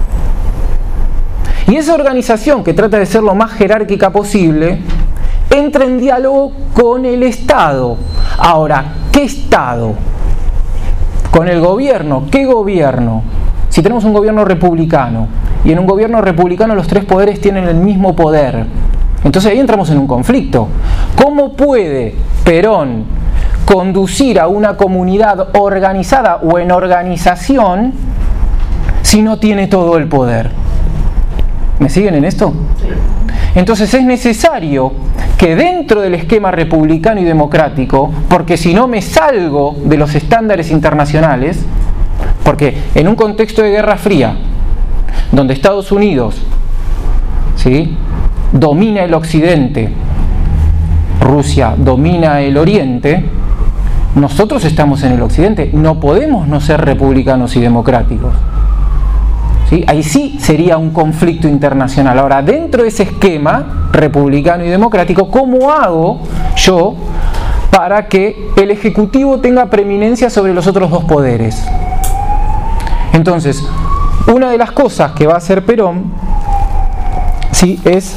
Y esa organización, que trata de ser lo más jerárquica posible, entra en diálogo con el Estado. Ahora, ¿qué Estado? Con el gobierno. ¿Qué gobierno? Si tenemos un gobierno republicano, y en un gobierno republicano los tres poderes tienen el mismo poder, entonces ahí entramos en un conflicto. ¿Cómo puede Perón conducir a una comunidad organizada o en organización si no tiene todo el poder? ¿Me siguen en esto? Entonces es necesario que dentro del esquema republicano y democrático, porque si no me salgo de los estándares internacionales, porque en un contexto de Guerra Fría, donde Estados Unidos, ¿sí?, domina el occidente, Rusia domina el oriente, nosotros estamos en el occidente, no podemos no ser republicanos y democráticos. ¿Sí? Ahí sí sería un conflicto internacional. Ahora, dentro de ese esquema republicano y democrático, ¿cómo hago yo para que el Ejecutivo tenga preeminencia sobre los otros dos poderes? Entonces, una de las cosas que va a hacer Perón, ¿sí?, es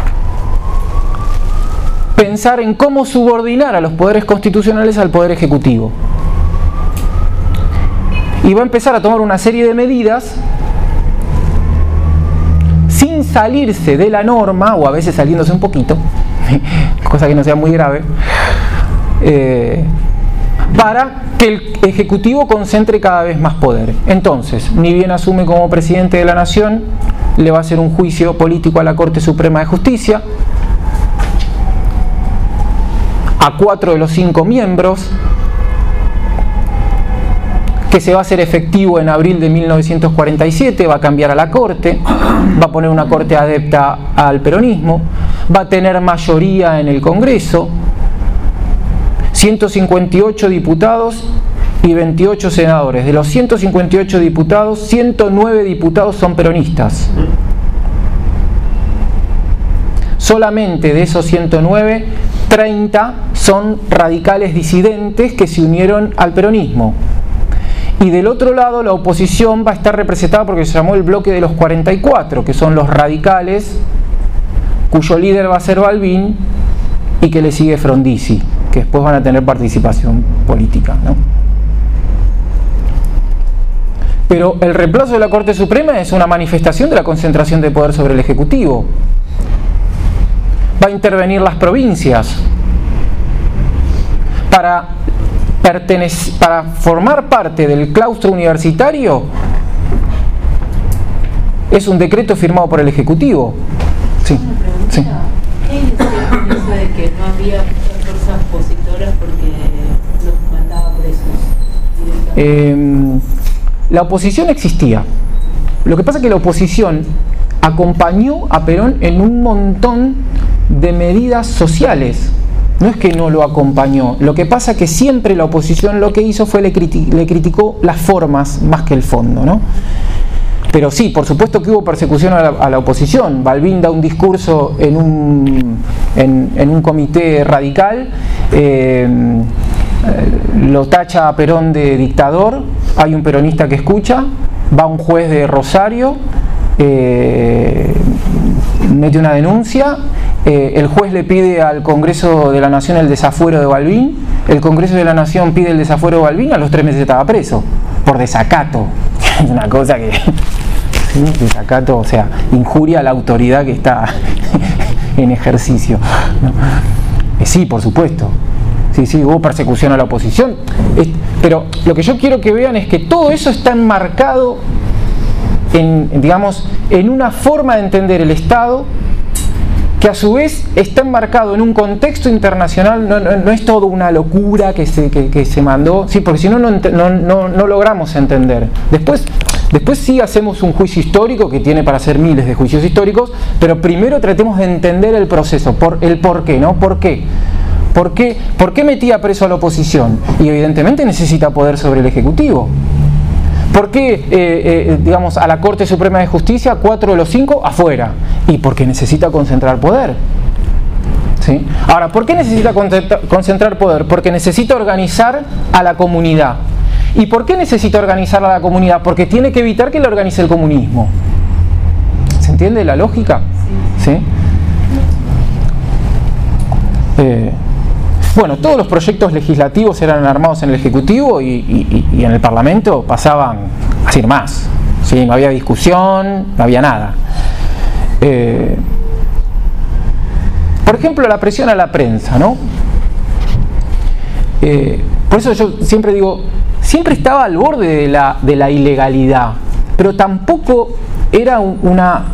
pensar en cómo subordinar a los poderes constitucionales al poder ejecutivo. Y va a empezar a tomar una serie de medidas sin salirse de la norma, o a veces saliéndose un poquito, cosa que no sea muy grave, para que el Ejecutivo concentre cada vez más poder. Entonces, ni bien asume como presidente de la Nación, le va a hacer un juicio político a la Corte Suprema de Justicia, a 4 de los 5 miembros, que se va a hacer efectivo en abril de 1947, va a cambiar a la Corte, va a poner una Corte adepta al peronismo, va a tener mayoría en el Congreso, 158 diputados y 28 senadores. De los 158 diputados, 109 diputados son peronistas. Solamente de esos 109, 30 son radicales disidentes que se unieron al peronismo. Y del otro lado, la oposición va a estar representada porque se llamó el bloque de los 44, que son los radicales, cuyo líder va a ser Balbín y que le sigue Frondizi. que después van a tener participación política, ¿no? Pero el reemplazo de la Corte Suprema es una manifestación de la concentración de poder sobre el Ejecutivo. Va a intervenir las provincias para formar parte del claustro universitario. Es un decreto firmado por el Ejecutivo. Sí, sí. ¿Qué decía con eso de que no había fuerzas opositoras porque los mandaba presos? La oposición existía. Lo que pasa es que la oposición acompañó a Perón en un montón de medidas sociales. No es que no lo acompañó. Lo que pasa es que siempre la oposición lo que hizo fue le criticó las formas más que el fondo, ¿no? Pero sí, por supuesto que hubo persecución a la oposición. Balbín da un discurso en un comité radical, lo tacha a Perón de dictador, hay un peronista que escucha, va un juez de Rosario, mete una denuncia, el juez le pide al Congreso de la Nación el desafuero de Balbín, el Congreso de la Nación pide el desafuero de Balbín, a los 3 meses estaba preso, por desacato. Es una cosa que... ¿sí? Desacato, o sea, injuria a la autoridad que está en ejercicio, ¿no? Sí, por supuesto. Sí, hubo persecución a la oposición. Pero lo que yo quiero que vean es que todo eso está enmarcado en una forma de entender el Estado que a su vez está enmarcado en un contexto internacional. No es todo una locura que se mandó, sí, porque si no logramos entender. Después sí hacemos un juicio histórico que tiene para hacer miles de juicios históricos, pero primero tratemos de entender el proceso, el por qué, ¿no? ¿Por qué? ¿Por qué metía preso a la oposición? Y evidentemente necesita poder sobre el Ejecutivo. ¿Por qué, a la Corte Suprema de Justicia, 4 de los 5 afuera? Y porque necesita concentrar poder. ¿Sí? Ahora, ¿por qué necesita concentrar poder? Porque necesita organizar a la comunidad. ¿Y por qué necesita organizar a la comunidad? Porque tiene que evitar que la organice el comunismo. ¿Se entiende la lógica? ¿Sí? Bueno, todos los proyectos legislativos eran armados en el Ejecutivo y en el Parlamento pasaban así nomás. ¿Sí? No había discusión, no había nada. Por ejemplo, la presión a la prensa, ¿no? Por eso yo siempre digo, siempre estaba al borde de la ilegalidad, pero tampoco era una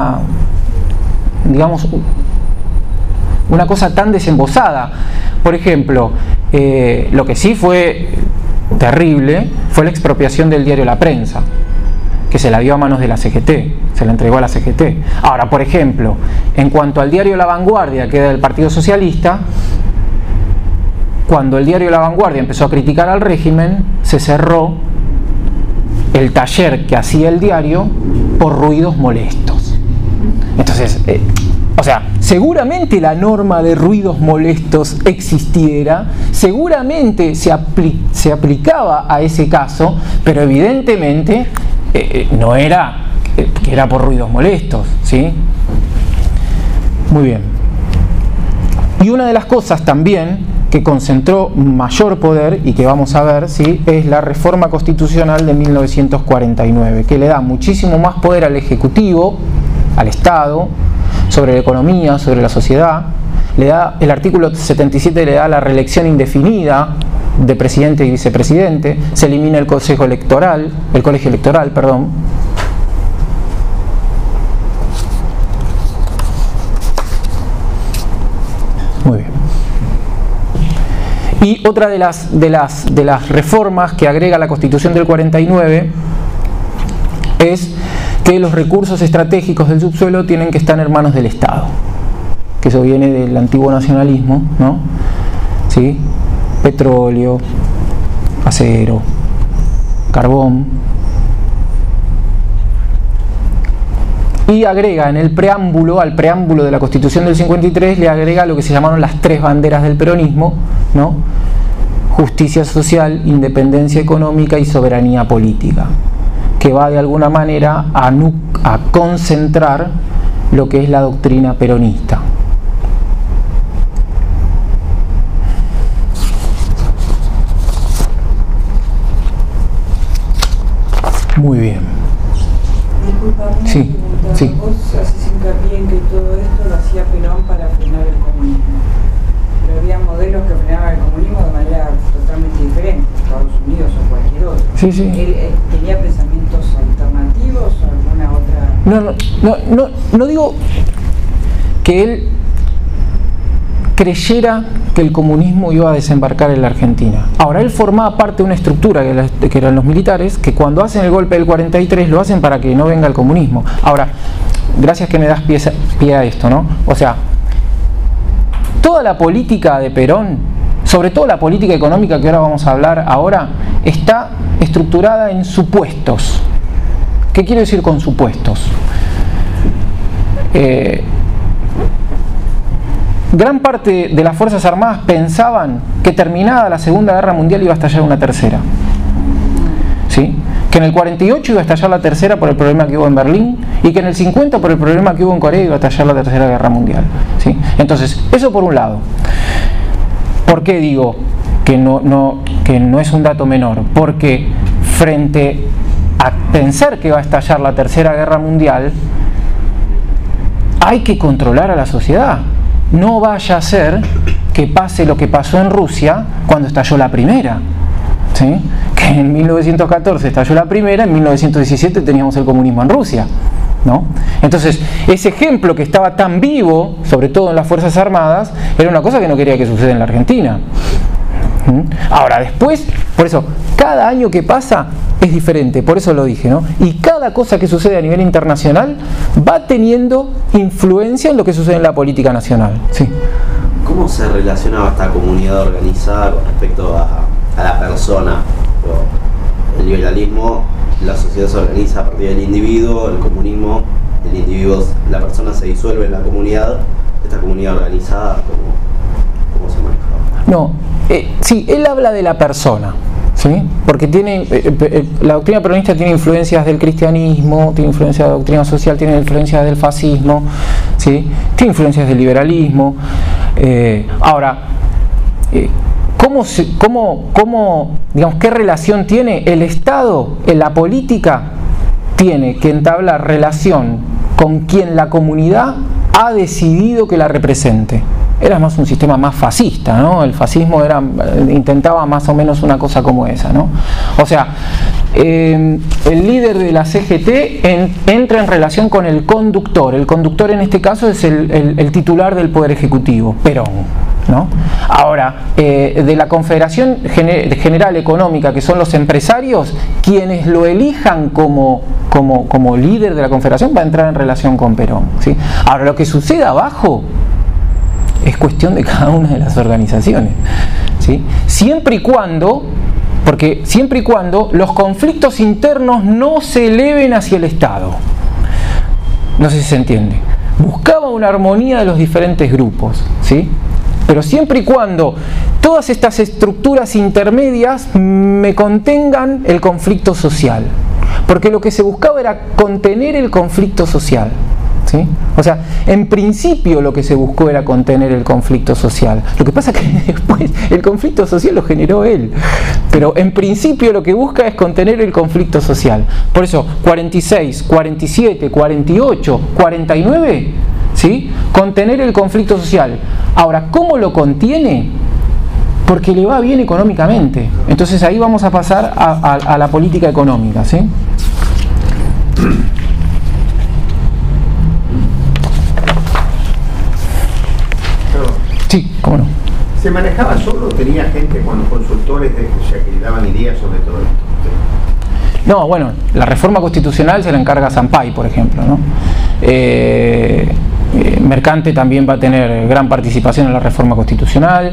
cosa tan desembosada. Por ejemplo, lo que sí fue terrible fue la expropiación del diario La Prensa, que se la dio a manos de la CGT, se la entregó a la CGT. Ahora, por ejemplo, en cuanto al diario La Vanguardia, que era del Partido Socialista, cuando el diario La Vanguardia empezó a criticar al régimen, se cerró el taller que hacía el diario por ruidos molestos. Entonces, seguramente la norma de ruidos molestos existiera, seguramente se aplicaba a ese caso, pero evidentemente no era que era por ruidos molestos, ¿sí? Muy bien. Y una de las cosas también que concentró mayor poder, y que vamos a ver, ¿sí?, es la reforma constitucional de 1949, que le da muchísimo más poder al Ejecutivo, al Estado, sobre la economía, sobre la sociedad. El artículo 77 le da la reelección indefinida de presidente y vicepresidente, se elimina el colegio electoral, Muy bien. Y otra de las reformas que agrega la Constitución del 49 es que los recursos estratégicos del subsuelo tienen que estar en manos del Estado, que eso viene del antiguo nacionalismo, ¿no? ¿Sí? Petróleo, acero, carbón. Y agrega en el preámbulo, al preámbulo de la Constitución del 53, le agrega lo que se llamaron las 3 banderas del peronismo, ¿no? Justicia social, independencia económica y soberanía política, que va de alguna manera a concentrar lo que es la doctrina peronista. Muy bien. Disculpame, Sí, sí. Vos haces hincapié en que todo esto lo hacía Perón para frenar el comunismo. Pero había modelos que frenaban el comunismo de manera totalmente diferente, Estados Unidos o cualquier otro. Sí, sí. ¿Él tenía pensamientos alternativos o alguna otra? No digo que él creyera que el comunismo iba a desembarcar en la Argentina. Ahora, él formaba parte de una estructura que eran los militares, que cuando hacen el golpe del 43 lo hacen para que no venga el comunismo. Ahora, gracias que me das pie a esto, ¿no? O sea, toda la política de Perón, sobre todo la política económica que ahora vamos a hablar ahora, está estructurada en supuestos. ¿Qué quiero decir con supuestos? Gran parte de las Fuerzas Armadas pensaban que terminada la Segunda Guerra Mundial iba a estallar una tercera. ¿Sí? Que en el 48 iba a estallar la tercera por el problema que hubo en Berlín y que en el 50 por el problema que hubo en Corea iba a estallar la Tercera Guerra Mundial. ¿Sí? Entonces, eso por un lado. ¿Por qué digo que no es un dato menor? Porque frente a pensar que va a estallar la Tercera Guerra Mundial, hay que controlar a la sociedad. No vaya a ser que pase lo que pasó en Rusia cuando estalló la primera. ¿Sí? Que en 1914 estalló la primera, en 1917 teníamos el comunismo en Rusia, ¿no? Entonces, ese ejemplo que estaba tan vivo, sobre todo en las Fuerzas Armadas, era una cosa que no quería que suceda en la Argentina. Ahora, después, por eso, cada año que pasa es diferente, por eso lo dije, ¿no? Y cada cosa que sucede a nivel internacional va teniendo influencia en lo que sucede en la política nacional. Sí. ¿Cómo se relacionaba esta comunidad organizada con respecto a la persona? El liberalismo, la sociedad se organiza a partir del individuo, el comunismo, el individuo, la persona se disuelve en la comunidad. Esta comunidad organizada, ¿cómo se manejaba? No, sí, él habla de la persona, ¿sí? Porque la doctrina peronista tiene influencias del cristianismo, tiene influencias de la doctrina social, tiene influencias del fascismo, ¿sí? Tiene influencias del liberalismo. Ahora, digamos, ¿qué relación tiene el Estado en la política? Tiene que entablar relación con quien la comunidad ha decidido que la represente. Era más un sistema más fascista, ¿no? El fascismo intentaba más o menos una cosa como esa, ¿no? O sea, el líder de la CGT entra en relación con el conductor. El conductor en este caso es el titular del Poder Ejecutivo, Perón, ¿no? Ahora, de la Confederación General Económica, que son los empresarios, quienes lo elijan como líder de la Confederación va a entrar en relación con Perón, ¿sí? Ahora, lo que sucede abajo es cuestión de cada una de las organizaciones, ¿sí? Siempre y cuando los conflictos internos no se eleven hacia el Estado. No sé si se entiende. Buscaba una armonía de los diferentes grupos, ¿sí? Pero siempre y cuando todas estas estructuras intermedias me contengan el conflicto social. Porque lo que se buscaba era contener el conflicto social, ¿sí? O sea, en principio lo que se buscó era contener el conflicto social. Lo que pasa es que después el conflicto social lo generó él. Pero en principio lo que busca es contener el conflicto social. Por eso, 46, 47, 48, 49, ¿sí? Contener el conflicto social. Ahora, ¿cómo lo contiene? Porque le va bien económicamente. Entonces ahí vamos a pasar a la política económica, ¿sí? Sí, ¿cómo no? ¿Se manejaba solo o tenía gente con los consultores que le daban ideas sobre todo esto? No, bueno, la reforma constitucional se la encarga Sampay, por ejemplo, ¿no? Mercante también va a tener gran participación en la reforma constitucional.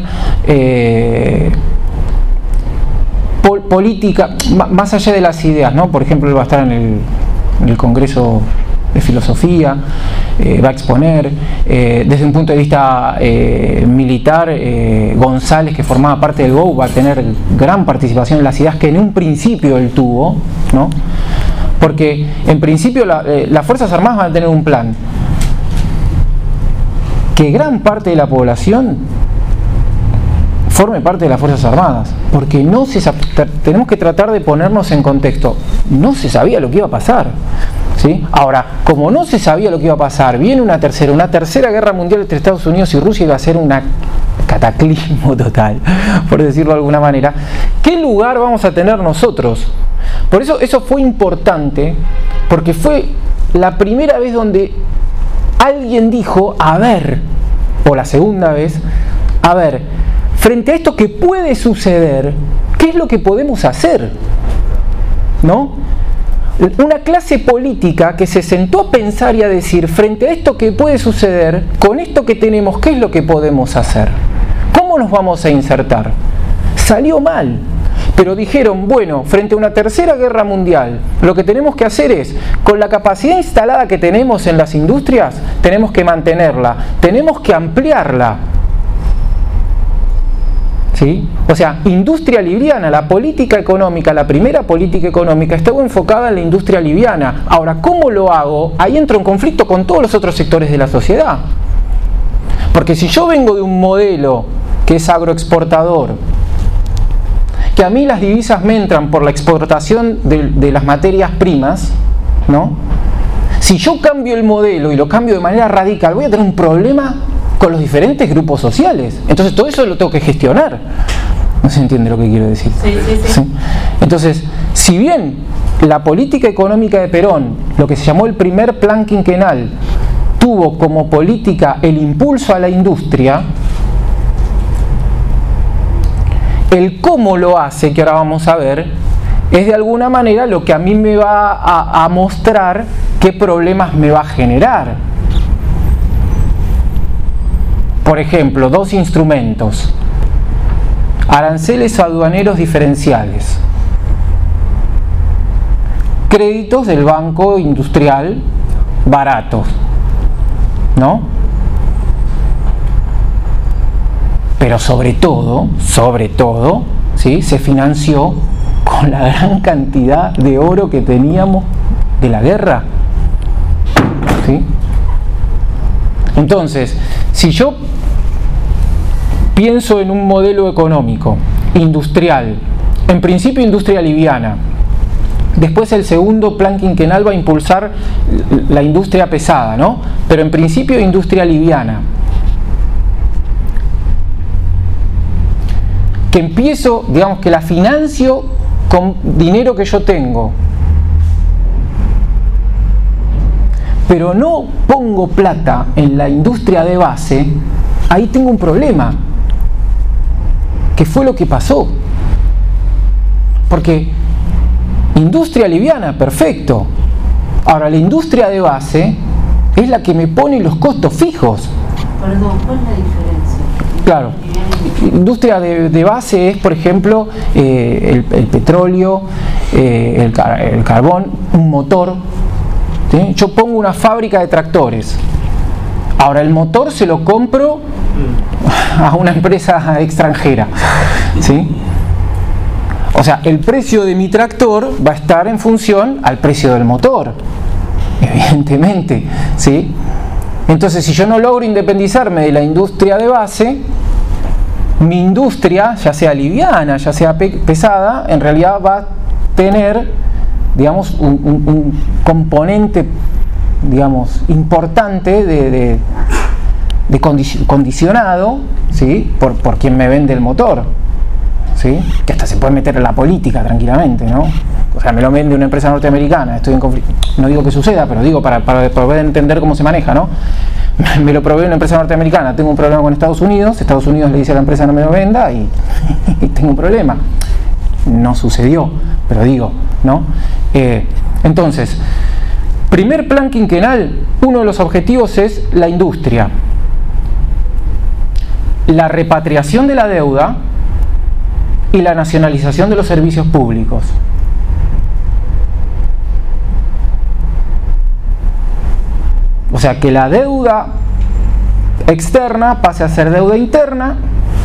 Política, más allá de las ideas, ¿no? Por ejemplo, él va a estar en el Congreso de Filosofía, va a exponer, desde un punto de vista militar, González, que formaba parte del GOU, va a tener gran participación en las ideas que en un principio él tuvo, ¿no? Porque en principio las Fuerzas Armadas van a tener un plan que gran parte de la población forme parte de las Fuerzas Armadas, porque tenemos que tratar de ponernos en contexto. No se sabía lo que iba a pasar, ¿sí? Ahora, como no se sabía lo que iba a pasar, viene una tercera guerra mundial entre Estados Unidos y Rusia, iba a ser un cataclismo total, por decirlo de alguna manera. ¿Qué lugar vamos a tener nosotros? Por eso fue importante, porque fue la primera vez donde alguien dijo, a ver, o la segunda vez, a ver, frente a esto que puede suceder, ¿qué es lo que podemos hacer? ¿No? Una clase política que se sentó a pensar y a decir, frente a esto que puede suceder, con esto que tenemos, ¿qué es lo que podemos hacer? ¿Cómo nos vamos a insertar? Salió mal, pero dijeron, bueno, frente a una tercera guerra mundial, lo que tenemos que hacer es, con la capacidad instalada que tenemos en las industrias, tenemos que mantenerla, tenemos que ampliarla. ¿Sí? O sea, industria liviana, la política económica, la primera política económica estaba enfocada en la industria liviana. Ahora, ¿cómo lo hago? Ahí entro en conflicto con todos los otros sectores de la sociedad. Porque si yo vengo de un modelo que es agroexportador, que a mí las divisas me entran por la exportación de las materias primas, ¿no? Si yo cambio el modelo y lo cambio de manera radical, voy a tener un problema con los diferentes grupos sociales. Entonces todo eso lo tengo que gestionar. ¿No se entiende lo que quiero decir? Sí. Entonces, si bien la política económica de Perón, lo que se llamó el primer plan quinquenal, tuvo como política el impulso a la industria, el cómo lo hace, que ahora vamos a ver, es de alguna manera lo que a mí me va a mostrar qué problemas me va a generar. Por ejemplo, dos instrumentos: aranceles aduaneros diferenciales, créditos del Banco Industrial baratos, ¿no? Pero sobre todo, ¿sí?, se financió con la gran cantidad de oro que teníamos de la guerra, ¿sí? Entonces, si yo pienso en un modelo económico, industrial, en principio industria liviana, después el segundo plan quinquenal va a impulsar la industria pesada, ¿no? Pero en principio industria liviana. Que empiezo, digamos que la financio con dinero que yo tengo, pero no pongo plata en la industria de base, ahí tengo un problema. ¿Qué fue lo que pasó? Porque industria liviana, perfecto. Ahora, la industria de base es la que me pone los costos fijos. Perdón, ¿cuál es la diferencia? Claro, industria de base es, por ejemplo, el petróleo, el carbón, un motor, ¿sí? Yo pongo una fábrica de tractores. Ahora, el motor se lo compro a una empresa extranjera, ¿sí? O sea, el precio de mi tractor va a estar en función al precio del motor, evidentemente, ¿sí? Entonces, si yo no logro independizarme de la industria de base, mi industria, ya sea liviana, ya sea pesada, en realidad va a tener, digamos, un componente, digamos, importante de condicionado, ¿sí?, por quien me vende el motor, ¿sí?, que hasta se puede meter en la política tranquilamente, ¿no? O sea, me lo vende una empresa norteamericana, estoy en conflicto. No digo que suceda, pero digo para poder entender cómo se maneja, ¿no? Me lo provee una empresa norteamericana, tengo un problema con Estados Unidos le dice a la empresa no me lo venda y tengo un problema. No sucedió, pero digo, ¿no? Entonces, primer plan quinquenal, uno de los objetivos es la industria, la repatriación de la deuda y la nacionalización de los servicios públicos. O sea, que la deuda externa pase a ser deuda interna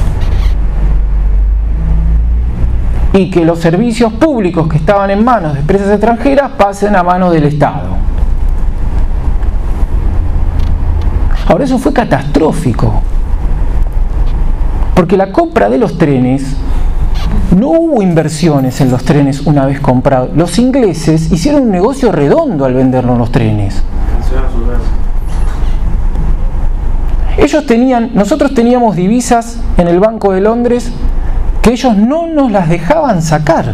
y que los servicios públicos que estaban en manos de empresas extranjeras pasen a manos del Estado. Ahora, eso fue catastrófico, Porque la compra de los trenes, no hubo inversiones en los trenes una vez comprados. Los ingleses hicieron un negocio redondo al vendernos los trenes. Nosotros teníamos divisas en el Banco de Londres que ellos no nos las dejaban sacar.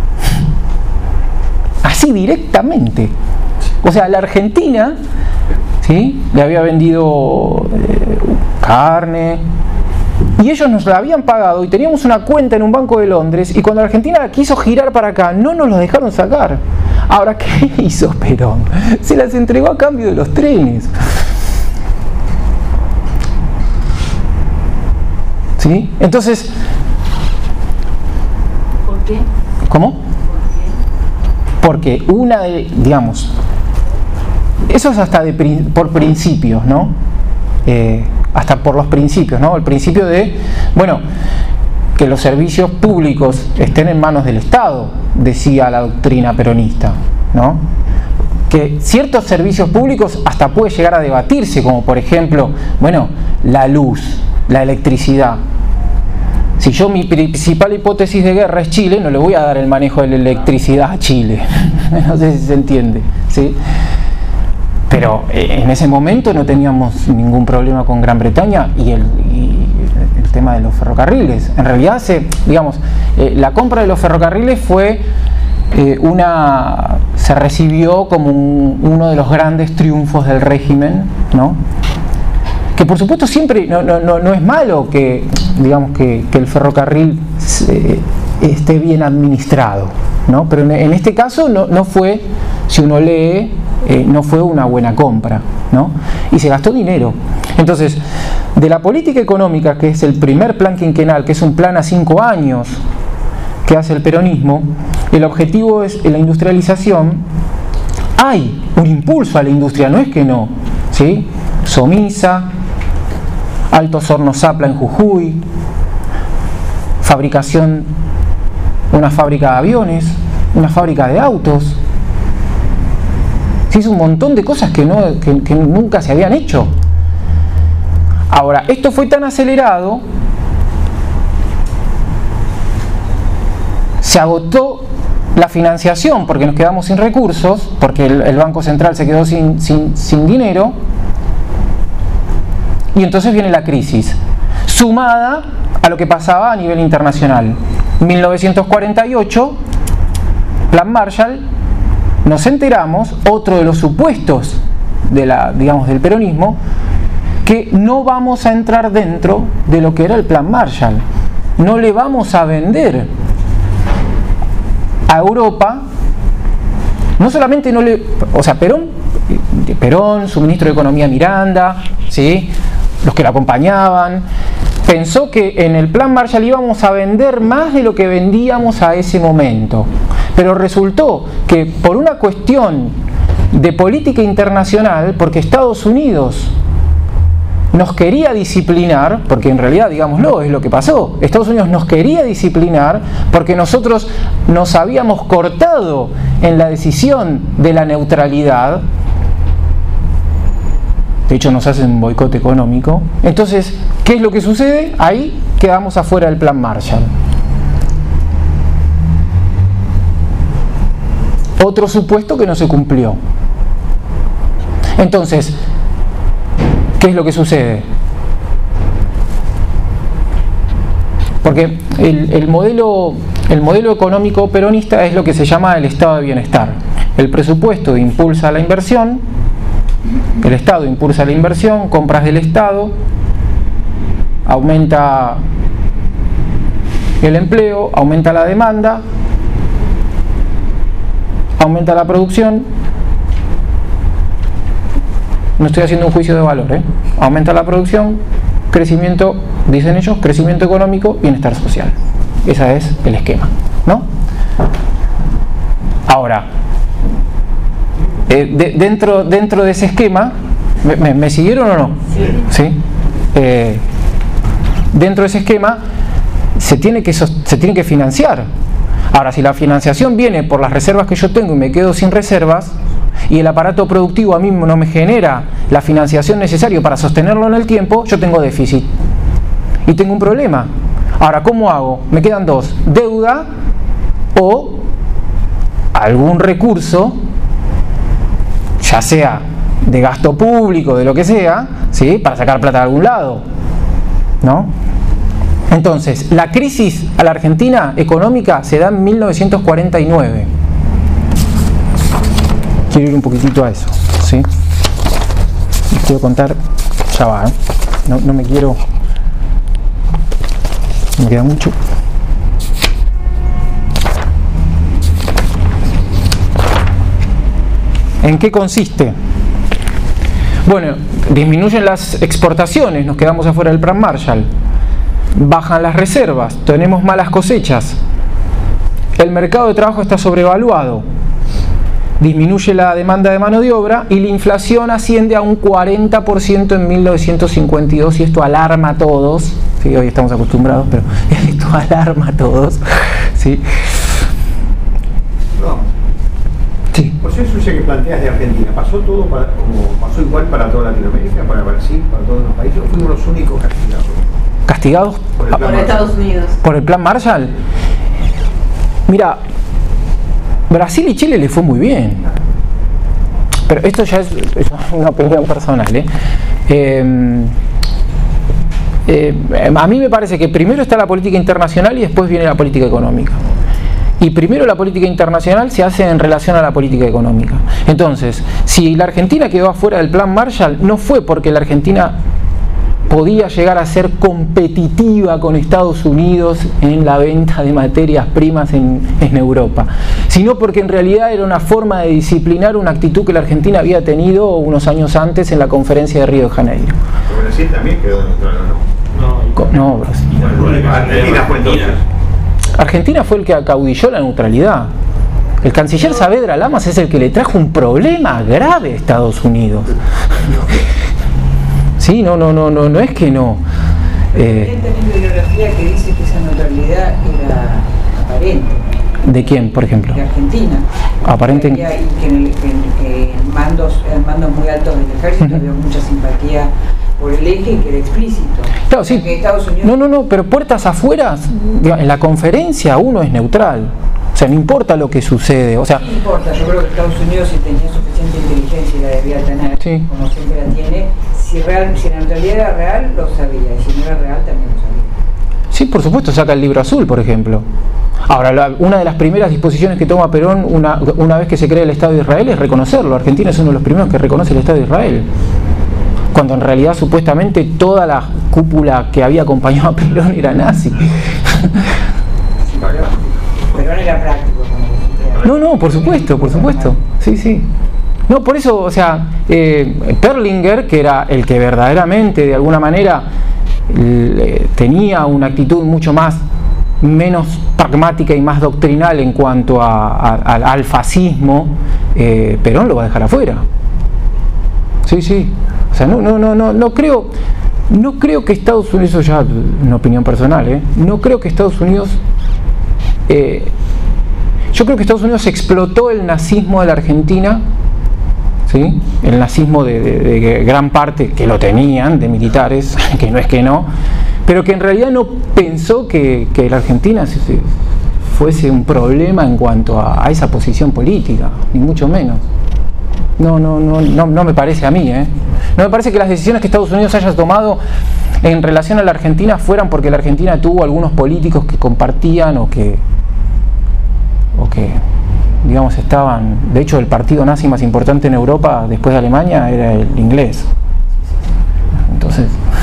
Así directamente. O sea, la Argentina, ¿sí?, le había vendido carne y ellos nos la habían pagado y teníamos una cuenta en un Banco de Londres, y cuando la Argentina la quiso girar para acá no nos lo dejaron sacar. Ahora, ¿qué hizo Perón? Se las entregó a cambio de los trenes. ¿Sí? Entonces, ¿por qué? ¿Cómo? Porque una de, digamos, eso es hasta por principios, ¿no? Hasta por los principios, ¿no? El principio de, bueno, que los servicios públicos estén en manos del Estado, decía la doctrina peronista, ¿no? Que ciertos servicios públicos hasta puede llegar a debatirse, como por ejemplo, bueno, la luz, la electricidad. Si yo, mi principal hipótesis de guerra es Chile, no le voy a dar el manejo de la electricidad a Chile. No sé si se entiende, ¿sí? Pero en ese momento no teníamos ningún problema con Gran Bretaña y el tema de los ferrocarriles. En realidad, la compra de los ferrocarriles fue se recibió como uno de los grandes triunfos del régimen, ¿no? Que por supuesto siempre no es malo que, digamos, que el ferrocarril esté bien administrado, ¿no? Pero en este caso no fue, si uno lee, no fue una buena compra, ¿no? Y se gastó dinero. Entonces, de la política económica, que es el primer plan quinquenal, que es un plan a 5 años que hace el peronismo, el objetivo es la industrialización. Hay un impulso a la industria, no es que no, ¿sí? Somisa, Altos Hornos Zapla en Jujuy, fabricación, una fábrica de aviones, una fábrica de autos. Se hizo un montón de cosas que nunca se habían hecho. Ahora, esto fue tan acelerado, se agotó la financiación porque nos quedamos sin recursos, porque el Banco Central se quedó sin dinero, y entonces viene la crisis, sumada a lo que pasaba a nivel internacional. 1948, Plan Marshall, nos enteramos, otro de los supuestos del peronismo, que no vamos a entrar dentro de lo que era el Plan Marshall. No le vamos a vender a Europa, no solamente Perón, su ministro de Economía Miranda, ¿sí?, los que lo acompañaban, pensó que en el Plan Marshall íbamos a vender más de lo que vendíamos a ese momento. Pero resultó que por una cuestión de política internacional, porque Estados Unidos nos quería disciplinar, porque en realidad, digámoslo, es lo que pasó, Estados Unidos nos quería disciplinar porque nosotros nos habíamos cortado en la decisión de la neutralidad. De hecho, nos hacen un boicot económico. Entonces, ¿qué es lo que sucede? Ahí quedamos afuera del Plan Marshall. Otro supuesto que no se cumplió. Entonces, ¿qué es lo que sucede? Porque el modelo económico peronista es lo que se llama el estado de bienestar. El presupuesto impulsa la inversión, el Estado impulsa la inversión, compras del Estado, aumenta el empleo, aumenta la demanda, aumenta la producción. No estoy haciendo un juicio de valor, ¿eh? Aumenta la producción, crecimiento, dicen ellos, crecimiento económico, bienestar social. Ese es el esquema, ¿no? Ahora, dentro de ese esquema, ¿me siguieron o no? Sí. Dentro de ese esquema se tiene que financiar. Ahora, si la financiación viene por las reservas que yo tengo y me quedo sin reservas, y el aparato productivo a mí no me genera la financiación necesaria para sostenerlo en el tiempo, yo tengo déficit. y tengo un problema. Ahora, ¿cómo hago? Me quedan dos: deuda o algún recurso, ya sea de gasto público, de lo que sea, ¿sí?, para sacar plata de algún lado, ¿no? Entonces, la crisis a la Argentina económica se da en 1949. Quiero ir un poquitito a eso, ¿sí? Les quiero contar, ya va, ¿eh? No me quiero... Me queda mucho. ¿En qué consiste? Bueno, disminuyen las exportaciones, nos quedamos afuera del Plan Marshall. Bajan las reservas, tenemos malas cosechas. El mercado de trabajo está sobrevaluado. Disminuye la demanda de mano de obra y la inflación asciende a un 40% en 1952, y esto alarma a todos. Sí, hoy estamos acostumbrados, pero esto alarma a todos. ¿Sí? No. Sí. Por eso que planteas de Argentina, ¿pasó todo como pasó igual para toda Latinoamérica, para Brasil, para todos los países? ¿O fuimos los únicos castigados? ¿Castigados? Por Estados Unidos. ¿Por el Plan Marshall? Mira, Brasil y Chile le fue muy bien. Pero esto ya es una opinión personal, a mí me parece que primero está la política internacional y después viene la política económica. Y primero la política internacional se hace en relación a la política económica. Entonces, si la Argentina quedó afuera del Plan Marshall, no fue porque la Argentina podía llegar a ser competitiva con Estados Unidos en la venta de materias primas en Europa, sino porque en realidad era una forma de disciplinar una actitud que la Argentina había tenido unos años antes en la conferencia de Río de Janeiro. Pero Brasil también quedó neutral, ¿o no? No, Brasil. Argentina fue entonces. Argentina fue el que acaudilló la neutralidad. El canciller Saavedra Lamas es el que le trajo un problema grave a Estados Unidos. Sí, no es que no. Hay también bibliografía que dice que esa neutralidad era aparente. ¿De quién, por ejemplo? De Argentina. Aparente. Y que en mandos muy altos del ejército había mucha simpatía por el eje y que era explícito. Claro, sí. Que Estados Unidos... No, pero puertas afuera, en la conferencia uno es neutral. O sea, no importa lo que sucede. O sea, no importa, yo creo que Estados Unidos, si tenía suficiente inteligencia y la debía tener, sí, como siempre la tiene, si la neutralidad era real, lo sabía, y si no era real, también lo sabía. Sí, por supuesto, saca el libro azul, por ejemplo. Ahora, una de las primeras disposiciones que toma Perón una vez que se crea el Estado de Israel es reconocerlo. Argentina es uno de los primeros que reconoce el Estado de Israel, cuando en realidad supuestamente toda la cúpula que había acompañado a Perón era nazi. Perón era práctico. No, por supuesto, sí. No, por eso, o sea, Perlinger, que era el que verdaderamente, de alguna manera, tenía una actitud menos pragmática y más doctrinal en cuanto al fascismo, Perón lo va a dejar afuera. Sí. O sea, no creo que Estados Unidos, eso ya es una opinión personal, no creo que Estados Unidos... yo creo que Estados Unidos explotó el nazismo de la Argentina, ¿sí? El nazismo de gran parte, que lo tenían, de militares, que no es que no, pero que en realidad no pensó que la Argentina fuese un problema en cuanto a esa posición política, ni mucho menos. No me parece a mí, No me parece que las decisiones que Estados Unidos haya tomado en relación a la Argentina fueran porque la Argentina tuvo algunos políticos que compartían o que digamos estaban... De hecho, el partido nazi más importante en Europa después de Alemania era el inglés. Entonces,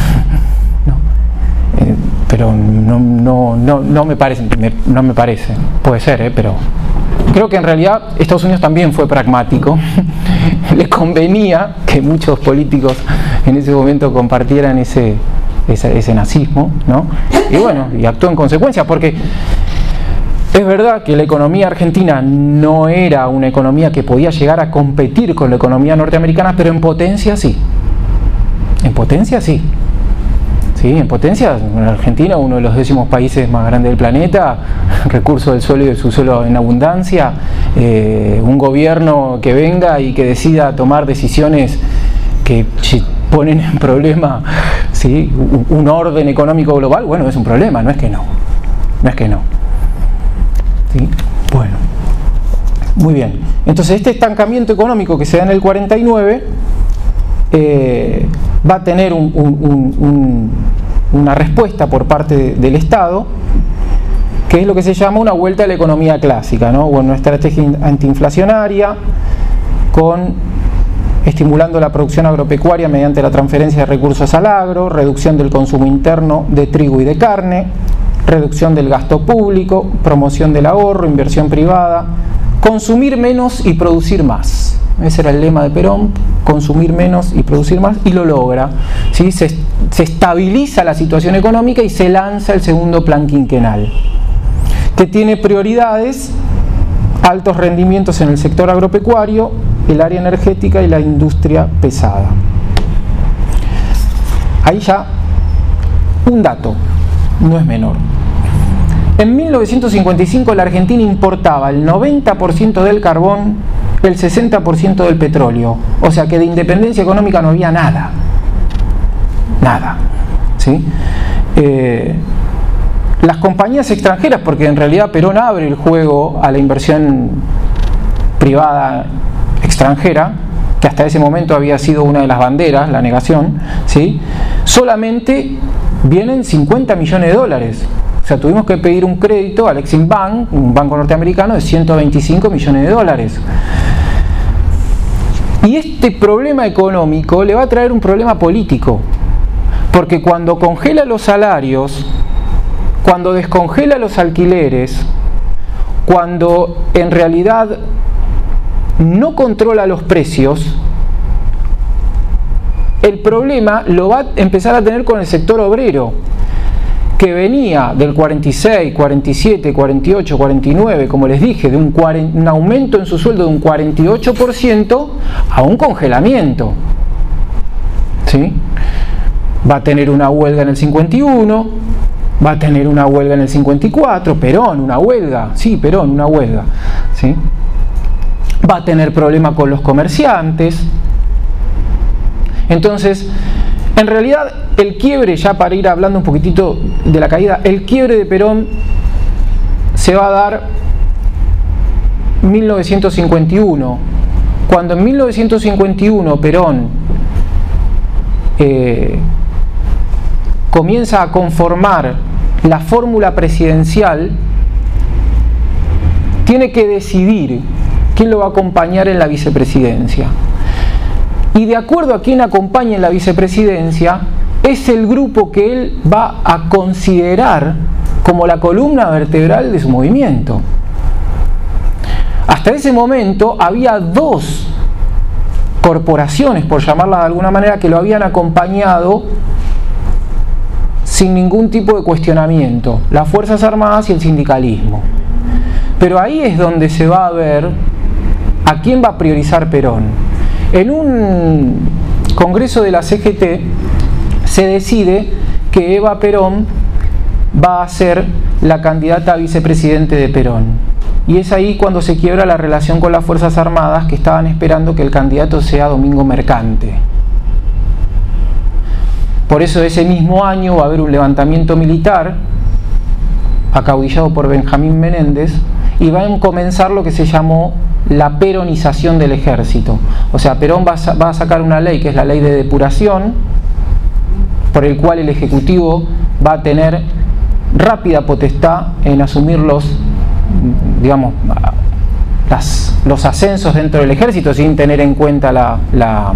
pero no me parece, puede ser, pero creo que en realidad Estados Unidos también fue pragmático. Le convenía que muchos políticos en ese momento compartieran ese nazismo, ¿no? Y bueno, y actuó en consecuencia, porque es verdad que la economía argentina no era una economía que podía llegar a competir con la economía norteamericana, pero en potencia sí. En potencia sí. Sí, en potencia, Argentina, uno de los 10º países más grandes del planeta, recursos del suelo y del subsuelo en abundancia, un gobierno que venga y que decida tomar decisiones que ponen en problema, ¿sí?, un orden económico global, bueno, es un problema, no es que no. No es que no. ¿Sí? Bueno, muy bien. Entonces este estancamiento económico que se da en el 49 va a tener una respuesta por parte del Estado, que es lo que se llama una vuelta a la economía clásica, ¿no? Bueno, una estrategia antiinflacionaria estimulando la producción agropecuaria mediante la transferencia de recursos al agro, reducción del consumo interno de trigo y de carne, reducción del gasto público, promoción del ahorro, inversión privada, consumir menos y producir más. Ese era el lema de Perón, consumir menos y producir más, y lo logra, ¿sí? Se estabiliza la situación económica y se lanza el segundo plan quinquenal, que tiene prioridades: altos rendimientos en el sector agropecuario, el área energética y la industria pesada. Ahí ya un dato, no es menor. En 1955 la Argentina importaba el 90% del carbón, el 60% del petróleo. O sea que de independencia económica no había nada. Nada. ¿Sí? Las compañías extranjeras, porque en realidad Perón abre el juego a la inversión privada extranjera, que hasta ese momento había sido una de las banderas, la negación, ¿sí?, solamente vienen 50 millones de dólares. O sea, tuvimos que pedir un crédito al Exim Bank, un banco norteamericano, de 125 millones de dólares. Y este problema económico le va a traer un problema político, porque cuando congela los salarios, cuando descongela los alquileres, cuando en realidad no controla los precios, el problema lo va a empezar a tener con el sector obrero, que venía del 46, 47, 48, 49, como les dije, de un aumento en su sueldo de un 48% a un congelamiento. ¿Sí? Va a tener una huelga en el 51, va a tener una huelga en el 54, Perón, una huelga, sí, Perón, una huelga, ¿sí? Va a tener problema con los comerciantes. Entonces, en realidad, el quiebre, ya para ir hablando un poquitito de la caída, el quiebre de Perón se va a dar en 1951, cuando en 1951 Perón comienza a conformar la fórmula presidencial, tiene que decidir quién lo va a acompañar en la vicepresidencia. Y de acuerdo a quién acompañe en la vicepresidencia, es el grupo que él va a considerar como la columna vertebral de su movimiento. Hasta ese momento había dos corporaciones, por llamarlas de alguna manera, que lo habían acompañado sin ningún tipo de cuestionamiento: las Fuerzas Armadas y el sindicalismo. Pero ahí es donde se va a ver a quién va a priorizar Perón. En un congreso de la CGT se decide que Eva Perón va a ser la candidata a vicepresidente de Perón. Y es ahí cuando se quiebra la relación con las Fuerzas Armadas, que estaban esperando que el candidato sea Domingo Mercante. Por eso ese mismo año va a haber un levantamiento militar acaudillado por Benjamín Menéndez, y va a comenzar lo que se llamó la peronización del ejército. O sea, Perón va a sacar una ley, que es la ley de depuración, por el cual el Ejecutivo va a tener rápida potestad en asumir los ascensos dentro del ejército, sin tener en cuenta la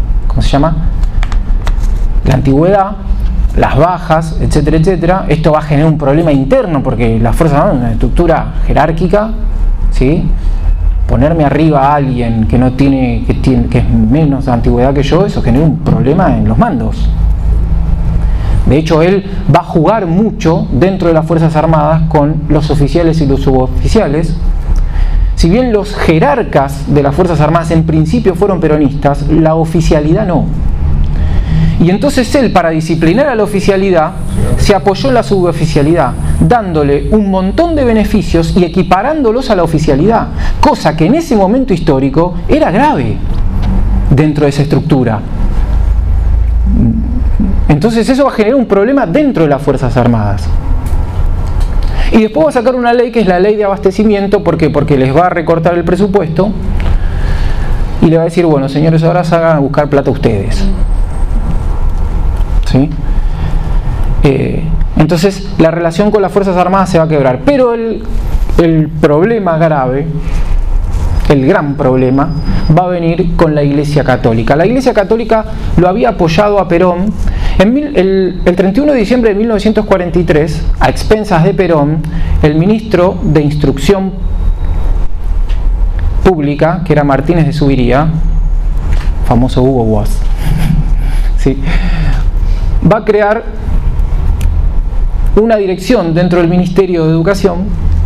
antigüedad, las bajas, etcétera, etcétera. Esto va a generar un problema interno, porque las Fuerzas Armadas es una estructura jerárquica, ¿sí? Ponerme arriba a alguien que no tiene, que es menos de antigüedad que yo, eso genera un problema en los mandos. De hecho, él va a jugar mucho dentro de las Fuerzas Armadas con los oficiales y los suboficiales. Si bien los jerarcas de las Fuerzas Armadas en principio fueron peronistas, la oficialidad no. Y entonces él, para disciplinar a la oficialidad, se apoyó en la suboficialidad, dándole un montón de beneficios y equiparándolos a la oficialidad, cosa que en ese momento histórico era grave dentro de esa estructura. Entonces eso va a generar un problema dentro de las Fuerzas Armadas. Y después va a sacar una ley que es la ley de abastecimiento, porque les va a recortar el presupuesto y le va a decir, bueno, señores, ahora salgan a buscar plata ustedes. ¿Sí? Entonces la relación con las Fuerzas Armadas se va a quebrar. Pero el problema grave, el gran problema, va a venir con la Iglesia Católica. La Iglesia Católica lo había apoyado a Perón. El 31 de diciembre de 1943, a expensas de Perón, el ministro de Instrucción Pública, que era Martínez de Zuviría, famoso Hugo Boss, ¿sí?, va a crear una dirección dentro del Ministerio de Educación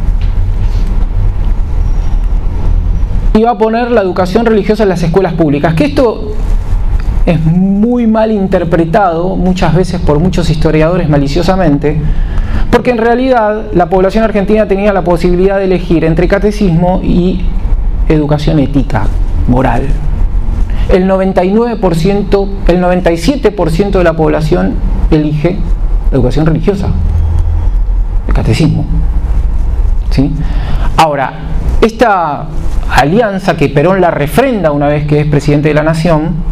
y va a poner la educación religiosa en las escuelas públicas, que esto es muy mal interpretado muchas veces por muchos historiadores maliciosamente, porque en realidad la población argentina tenía la posibilidad de elegir entre catecismo y educación ética, moral. El 99%, el 97% de la población elige educación religiosa, el catecismo. ¿Sí? Ahora, esta alianza que Perón la refrenda una vez que es presidente de la nación,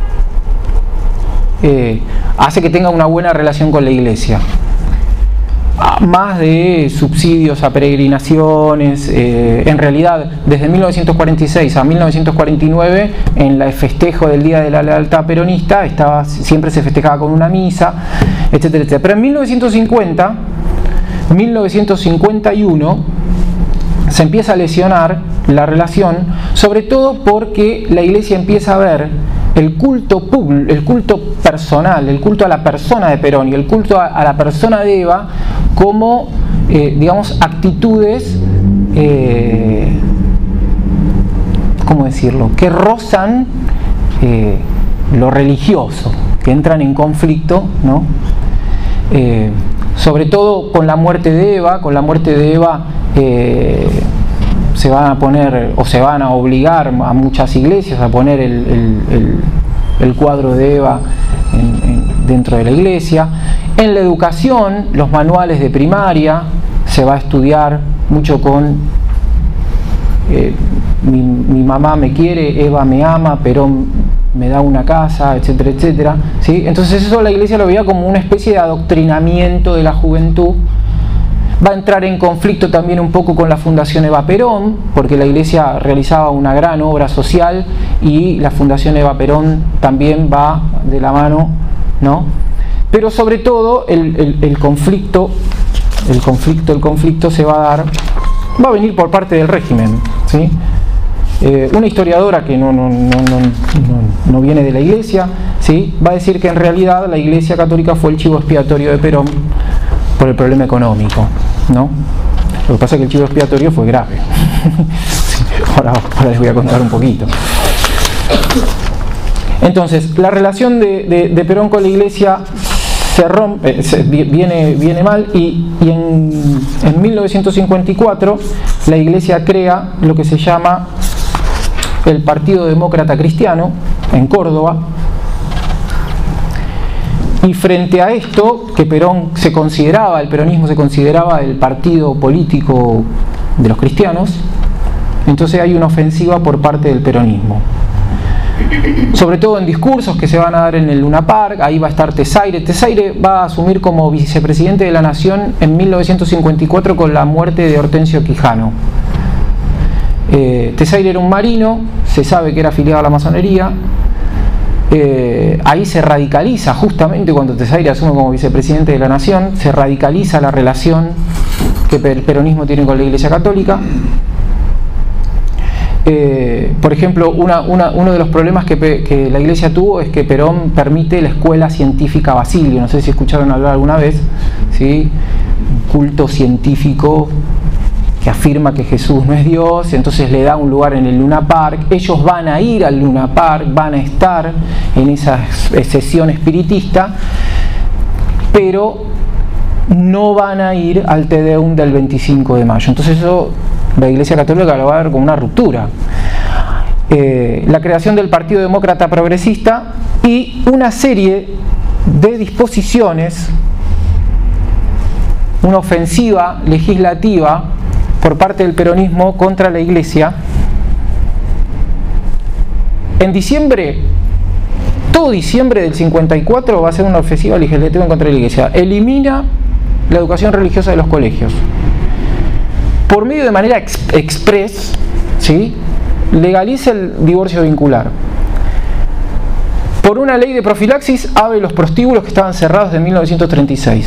hace que tenga una buena relación con la Iglesia. Más de subsidios a peregrinaciones, en realidad desde 1946 a 1949, en el festejo del Día de la Lealtad Peronista, siempre se festejaba con una misa, etcétera, etcétera. Pero en 1951 se empieza a lesionar la relación, sobre todo porque la Iglesia empieza a ver el culto personal, el culto a la persona de Perón y el culto a la persona de Eva como, digamos, actitudes, ¿cómo decirlo?, que rozan lo religioso, que entran en conflicto, ¿no? Sobre todo con la muerte de Eva. Con la muerte de Eva se van a poner, o se van a obligar a muchas iglesias a poner el cuadro de Eva dentro de la iglesia. En la educación, los manuales de primaria, se va a estudiar mucho con mi mamá me quiere, Eva me ama, Perón me da una casa, etcétera, etcétera, ¿sí? Entonces eso la iglesia lo veía como una especie de adoctrinamiento de la juventud. Va a entrar en conflicto también un poco con la Fundación Eva Perón, porque la iglesia realizaba una gran obra social y la Fundación Eva Perón también va de la mano, ¿no? Pero sobre todo el conflicto se va a dar, va a venir por parte del régimen, ¿sí? Una historiadora que no viene de la iglesia, ¿sí?, va a decir que en realidad la Iglesia Católica fue el chivo expiatorio de Perón por el problema económico, ¿no? Lo que pasa es que el chivo expiatorio fue grave. ahora les voy a contar un poquito. Entonces, la relación de Perón con la iglesia se rompe, viene mal, y en 1954 la iglesia crea lo que se llama el Partido Demócrata Cristiano en Córdoba. Y frente a esto, que el peronismo se consideraba el partido político de los cristianos, entonces hay una ofensiva por parte del peronismo. Sobre todo en discursos que se van a dar en el Luna Park. Ahí va a estar Tesaire. Tesaire va a asumir como vicepresidente de la Nación en 1954 con la muerte de Hortensio Quijano. Tesaire era un marino, se sabe que era afiliado a la masonería. Ahí se radicaliza, justamente cuando Tesaire asume como vicepresidente de la Nación, se radicaliza la relación que el peronismo tiene con la Iglesia Católica. Por ejemplo, uno de los problemas que la Iglesia tuvo es que Perón permite la escuela científica Basilio. No sé si escucharon hablar alguna vez, ¿sí? Un culto científico que afirma que Jesús no es Dios, entonces le da un lugar en el Luna Park. Ellos van a ir al Luna Park, van a estar en esa sesión espiritista, pero no van a ir al Te Deum del 25 de mayo. Entonces eso la Iglesia Católica lo va a ver como una ruptura. La creación del Partido Demócrata Progresista y una serie de disposiciones, una ofensiva legislativa por parte del peronismo contra la Iglesia. En diciembre, todo diciembre del 54 va a ser una ofensiva legislativa contra la Iglesia. Elimina la educación religiosa de los colegios. Por medio de manera express, ¿sí?, legaliza el divorcio vincular. Por una ley de profilaxis, abre los prostíbulos que estaban cerrados desde 1936.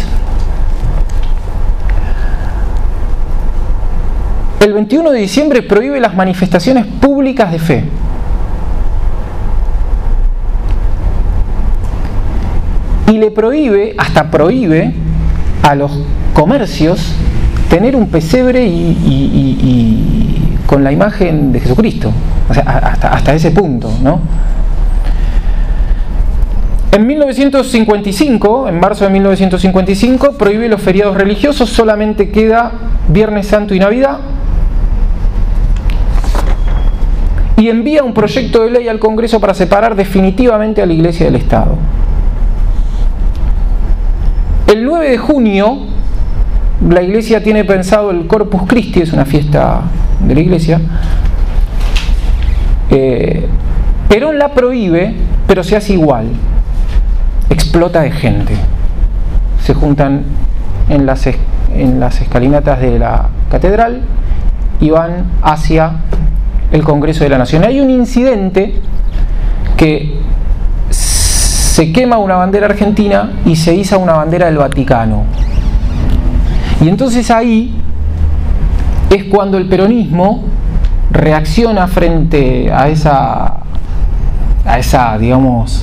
El 21 de diciembre prohíbe las manifestaciones públicas de fe. Y le prohíbe, hasta prohíbe, a los comercios tener un pesebre y con la imagen de Jesucristo. O sea, hasta ese punto, ¿no? En 1955, en marzo de 1955, prohíbe los feriados religiosos, solamente queda Viernes Santo y Navidad. Y envía un proyecto de ley al Congreso para separar definitivamente a la Iglesia del Estado. El 9 de junio, la Iglesia tiene pensado el Corpus Christi, es una fiesta de la Iglesia. Perón la prohíbe, pero se hace igual. Explota de gente. Se juntan en las escalinatas de la catedral y van hacia el Congreso de la Nación. Hay un incidente que se quema una bandera argentina y se iza una bandera del Vaticano. Y entonces ahí es cuando el peronismo reacciona frente a esa digamos,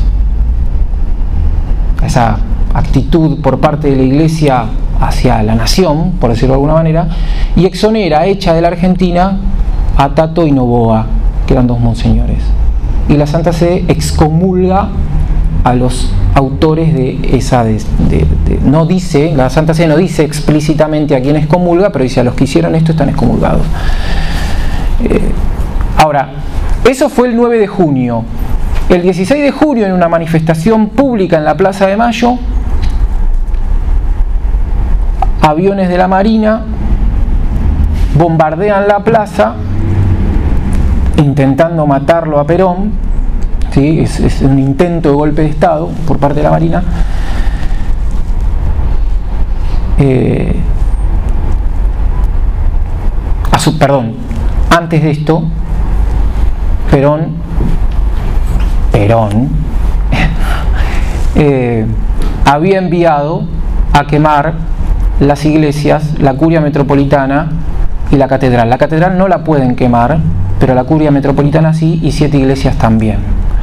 a esa actitud por parte de la Iglesia hacia la nación, por decirlo de alguna manera, y exonera, echa de la Argentina a Tato y Noboa, que eran dos monseñores. Y la Santa Sede excomulga a los autores de esa... no dice, la Santa Sede no dice explícitamente a quién excomulga, pero dice a los que hicieron esto están excomulgados. Ahora, eso fue el 9 de junio. El 16 de junio, en una manifestación pública en la Plaza de Mayo, aviones de la Marina bombardean la plaza intentando matarlo a Perón. ¿Sí? Es un intento de golpe de Estado por parte de la Marina. Antes de esto, Perón había enviado a quemar las iglesias, la Curia Metropolitana y la Catedral. La Catedral no la pueden quemar, pero la Curia Metropolitana sí, y 7 iglesias también.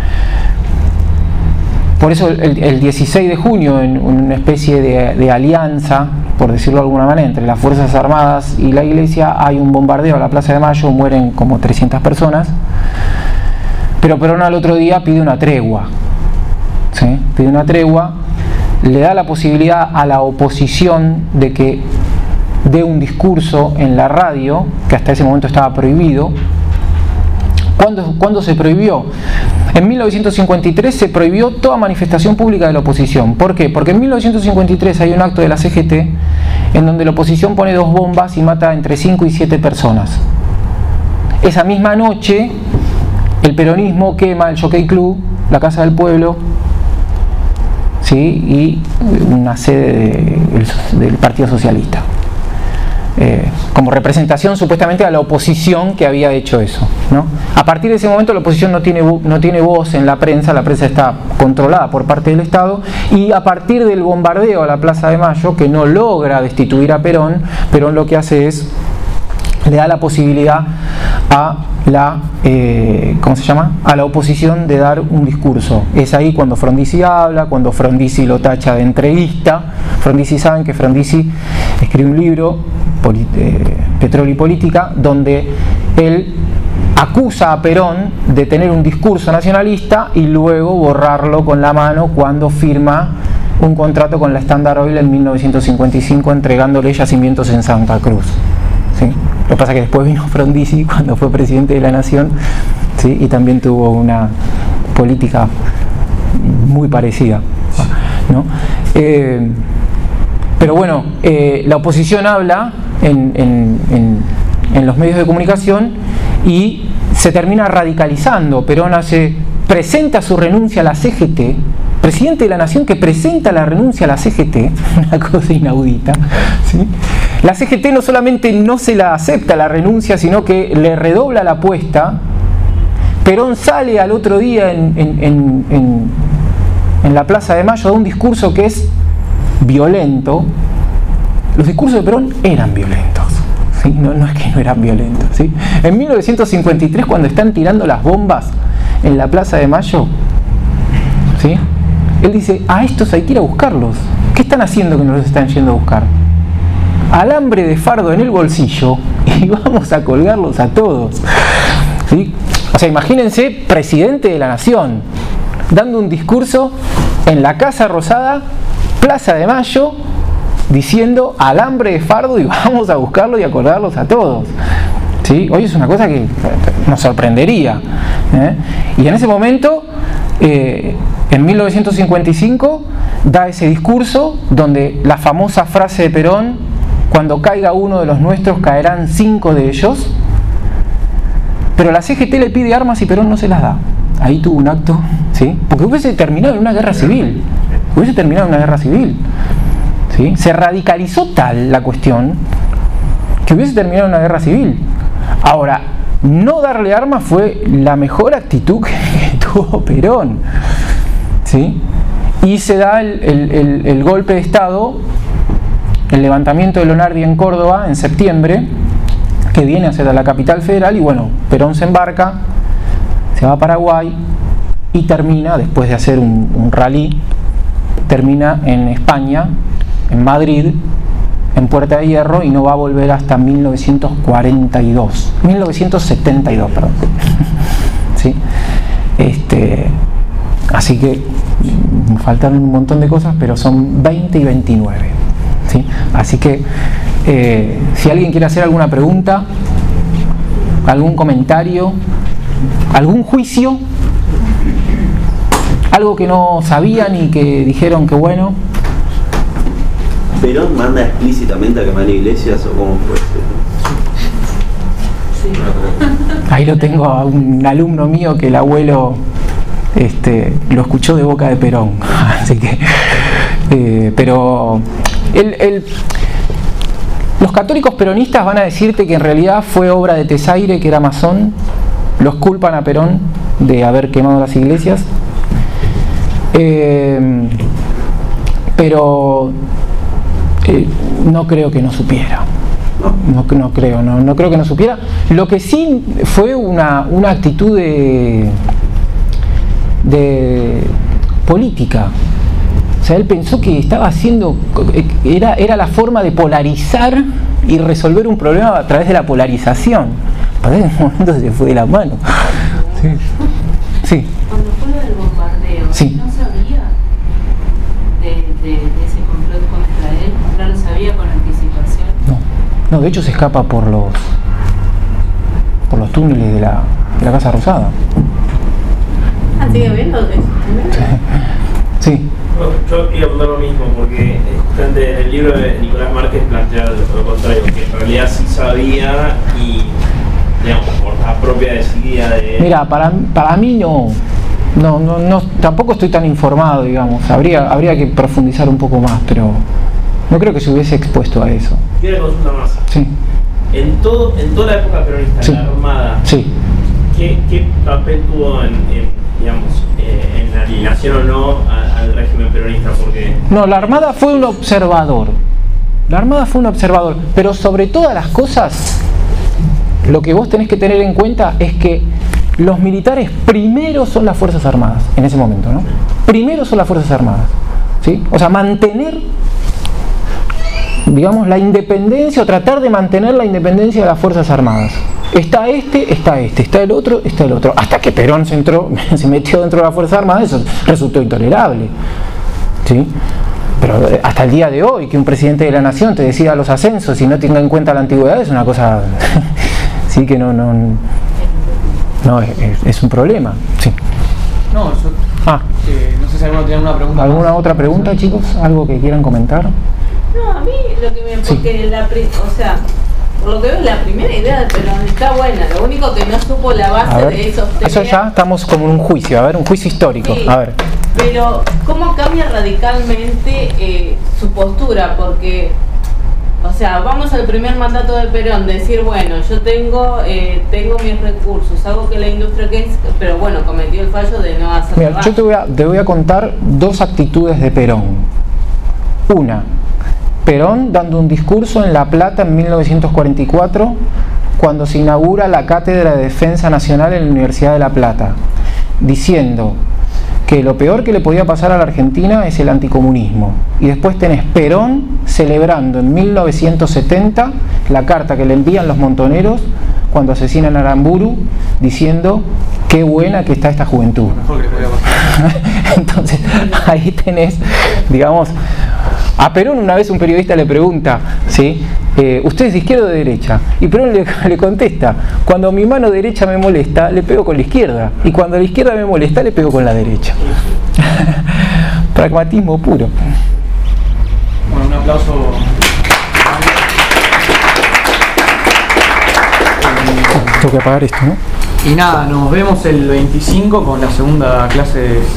Por eso el 16 de junio, en una especie de alianza, por decirlo de alguna manera, entre las Fuerzas Armadas y la Iglesia, hay un bombardeo a la Plaza de Mayo, mueren como 300 personas, pero Perón al otro día pide una tregua. ¿Sí? Pide una tregua, le da la posibilidad a la oposición de que dé un discurso en la radio, que hasta ese momento estaba prohibido. ¿Cuándo se prohibió? En 1953 se prohibió toda manifestación pública de la oposición. ¿Por qué? Porque en 1953 hay un acto de la CGT en donde la oposición pone 2 bombas y mata entre 5 y 7 personas. Esa misma noche el peronismo quema el Jockey Club, la Casa del Pueblo, ¿sí? Y una sede del Partido Socialista. Como representación supuestamente a la oposición que había hecho eso, ¿no? A partir de ese momento la oposición no tiene voz en la prensa está controlada por parte del Estado, y a partir del bombardeo a la Plaza de Mayo, que no logra destituir a Perón, Perón lo que hace es, le da la posibilidad a la a la oposición de dar un discurso. Es ahí cuando Frondizi habla, cuando Frondizi lo tacha de entreguista. Frondizi, saben que Frondizi escribe un libro, Petróleo y Política, donde él acusa a Perón de tener un discurso nacionalista y luego borrarlo con la mano cuando firma un contrato con la Standard Oil en 1955, entregándole yacimientos en Santa Cruz. ¿Sí? Lo que pasa es que después vino Frondizi cuando fue presidente de la Nación, ¿sí? Y también tuvo una política muy parecida. ¿no? Pero bueno, la oposición habla en los medios de comunicación y se termina radicalizando. Perón presenta su renuncia a la CGT, presidente de la Nación que presenta la renuncia a la CGT, una cosa inaudita, ¿sí? La CGT no solamente no se la acepta la renuncia, sino que le redobla la apuesta. Perón sale al otro día en la Plaza de Mayo a un discurso que es violento. Los discursos de Perón eran violentos, ¿sí? No es que no eran violentos, ¿sí? En 1953, cuando están tirando las bombas en la Plaza de Mayo, ¿sí?, él dice: a estos hay que ir a buscarlos. ¿Qué están haciendo que no los están yendo a buscar? Alambre de fardo en el bolsillo y vamos a colgarlos a todos, ¿sí? O sea, imagínense, presidente de la Nación dando un discurso en la Casa Rosada, Plaza de Mayo, diciendo alambre de fardo y vamos a buscarlo y a colgarlos a todos, ¿sí? Hoy es una cosa que nos sorprendería, ¿eh? Y en ese momento, en 1955, da ese discurso donde la famosa frase de Perón: cuando caiga uno de los nuestros, caerán 5 de ellos. Pero la CGT le pide armas y Perón no se las da. Ahí tuvo un acto, ¿sí? Porque hubiese terminado en una guerra civil. ¿Sí? Se radicalizó tal la cuestión que hubiese terminado en una guerra civil. Ahora, no darle armas fue la mejor actitud que tuvo Perón, ¿sí? Y se da el golpe de Estado, el levantamiento de Lonardi en Córdoba en septiembre, que viene hacia la capital federal, y bueno, Perón se embarca, se va a Paraguay y termina, después de hacer un rally, termina en España, en Madrid, en Puerta de Hierro, y no va a volver hasta 1972, perdón. ¿Sí? Así que me faltan un montón de cosas, pero son 20 y 29. ¿Sí? Así que si alguien quiere hacer alguna pregunta, algún comentario, algún juicio, algo que no sabían y que dijeron que bueno. ¿Perón manda explícitamente a quemar iglesias o cómo fue? Sí. Ahí lo tengo a un alumno mío que el abuelo lo escuchó de boca de Perón. Así que, pero los católicos peronistas van a decirte que en realidad fue obra de Tesaire, que era masón. Los culpan a Perón de haber quemado las iglesias. Pero no creo que no supiera. No creo que no supiera. Lo que sí fue una actitud de política. O sea, él pensó que estaba haciendo, era la forma de polarizar y resolver un problema a través de la polarización. Pero en ese momento se fue de la mano. Sí. Sí. Cuando fue lo del bombardeo, sí, ¿no sabía de ese complot contra él? ¿No lo sabía con anticipación? No, de hecho se escapa por los túneles de la Casa Rosada. ¿Sigue viendo eso? Sí. Yo iba a preguntar lo mismo, porque justamente en el libro de Nicolás Márquez plantea lo contrario, que en realidad sí sabía y, digamos, por la propia decidida de... Mira, para mí no, tampoco estoy tan informado, digamos. Habría que profundizar un poco más, pero no creo que se hubiese expuesto a eso. Y una consulta más. Sí. En toda la época peronista, sí, la Armada, sí, ¿qué papel tuvo en la alineación o no al régimen peronista? Porque no, la Armada fue un observador. Pero sobre todas las cosas, lo que vos tenés que tener en cuenta es que los militares primero son las Fuerzas Armadas, en ese momento, ¿no? Primero son las Fuerzas Armadas, ¿sí? O sea, mantener, digamos, la independencia, o tratar de mantener la independencia de las Fuerzas Armadas. Está el otro, hasta que Perón se metió dentro de las Fuerzas Armadas. Eso resultó intolerable, ¿sí? Pero hasta el día de hoy, que un presidente de la nación te decida los ascensos y no tenga en cuenta la antigüedad, es una cosa sí que no es un problema, sí. No, yo no sé si alguno tiene una pregunta. ¿Alguna otra pregunta, chicos? ¿Algo que quieran comentar? No, a mí lo que me... Porque o sea, por lo que veo, la primera idea de Perón está buena. Lo único que no supo la base de esos temas. Eso ya estamos como en un juicio, a ver, un juicio histórico. Sí, a ver. Pero, ¿cómo cambia radicalmente su postura? Porque, o sea, vamos al primer mandato de Perón, decir, bueno, yo tengo mis recursos, hago que la industria pero bueno, cometió el fallo de no hacer nada. Mira, yo te voy a contar dos actitudes de Perón. Una, Perón dando un discurso en La Plata en 1944, cuando se inaugura la Cátedra de Defensa Nacional en la Universidad de La Plata, diciendo que lo peor que le podía pasar a la Argentina es el anticomunismo. Y después tenés Perón celebrando en 1970 la carta que le envían los montoneros cuando asesinan a Aramburu, diciendo qué buena que está esta juventud. Lo mejor que le podía pasar. Entonces, ahí tenés, digamos, a Perón una vez un periodista le pregunta, ¿sí? ¿Usted es de izquierda o de derecha? Y Perón le contesta, cuando mi mano derecha me molesta, le pego con la izquierda, y cuando la izquierda me molesta, le pego con la derecha. Pragmatismo puro. Bueno, un aplauso. Tengo que apagar esto, ¿no? Y nada, nos vemos el 25 con la segunda clase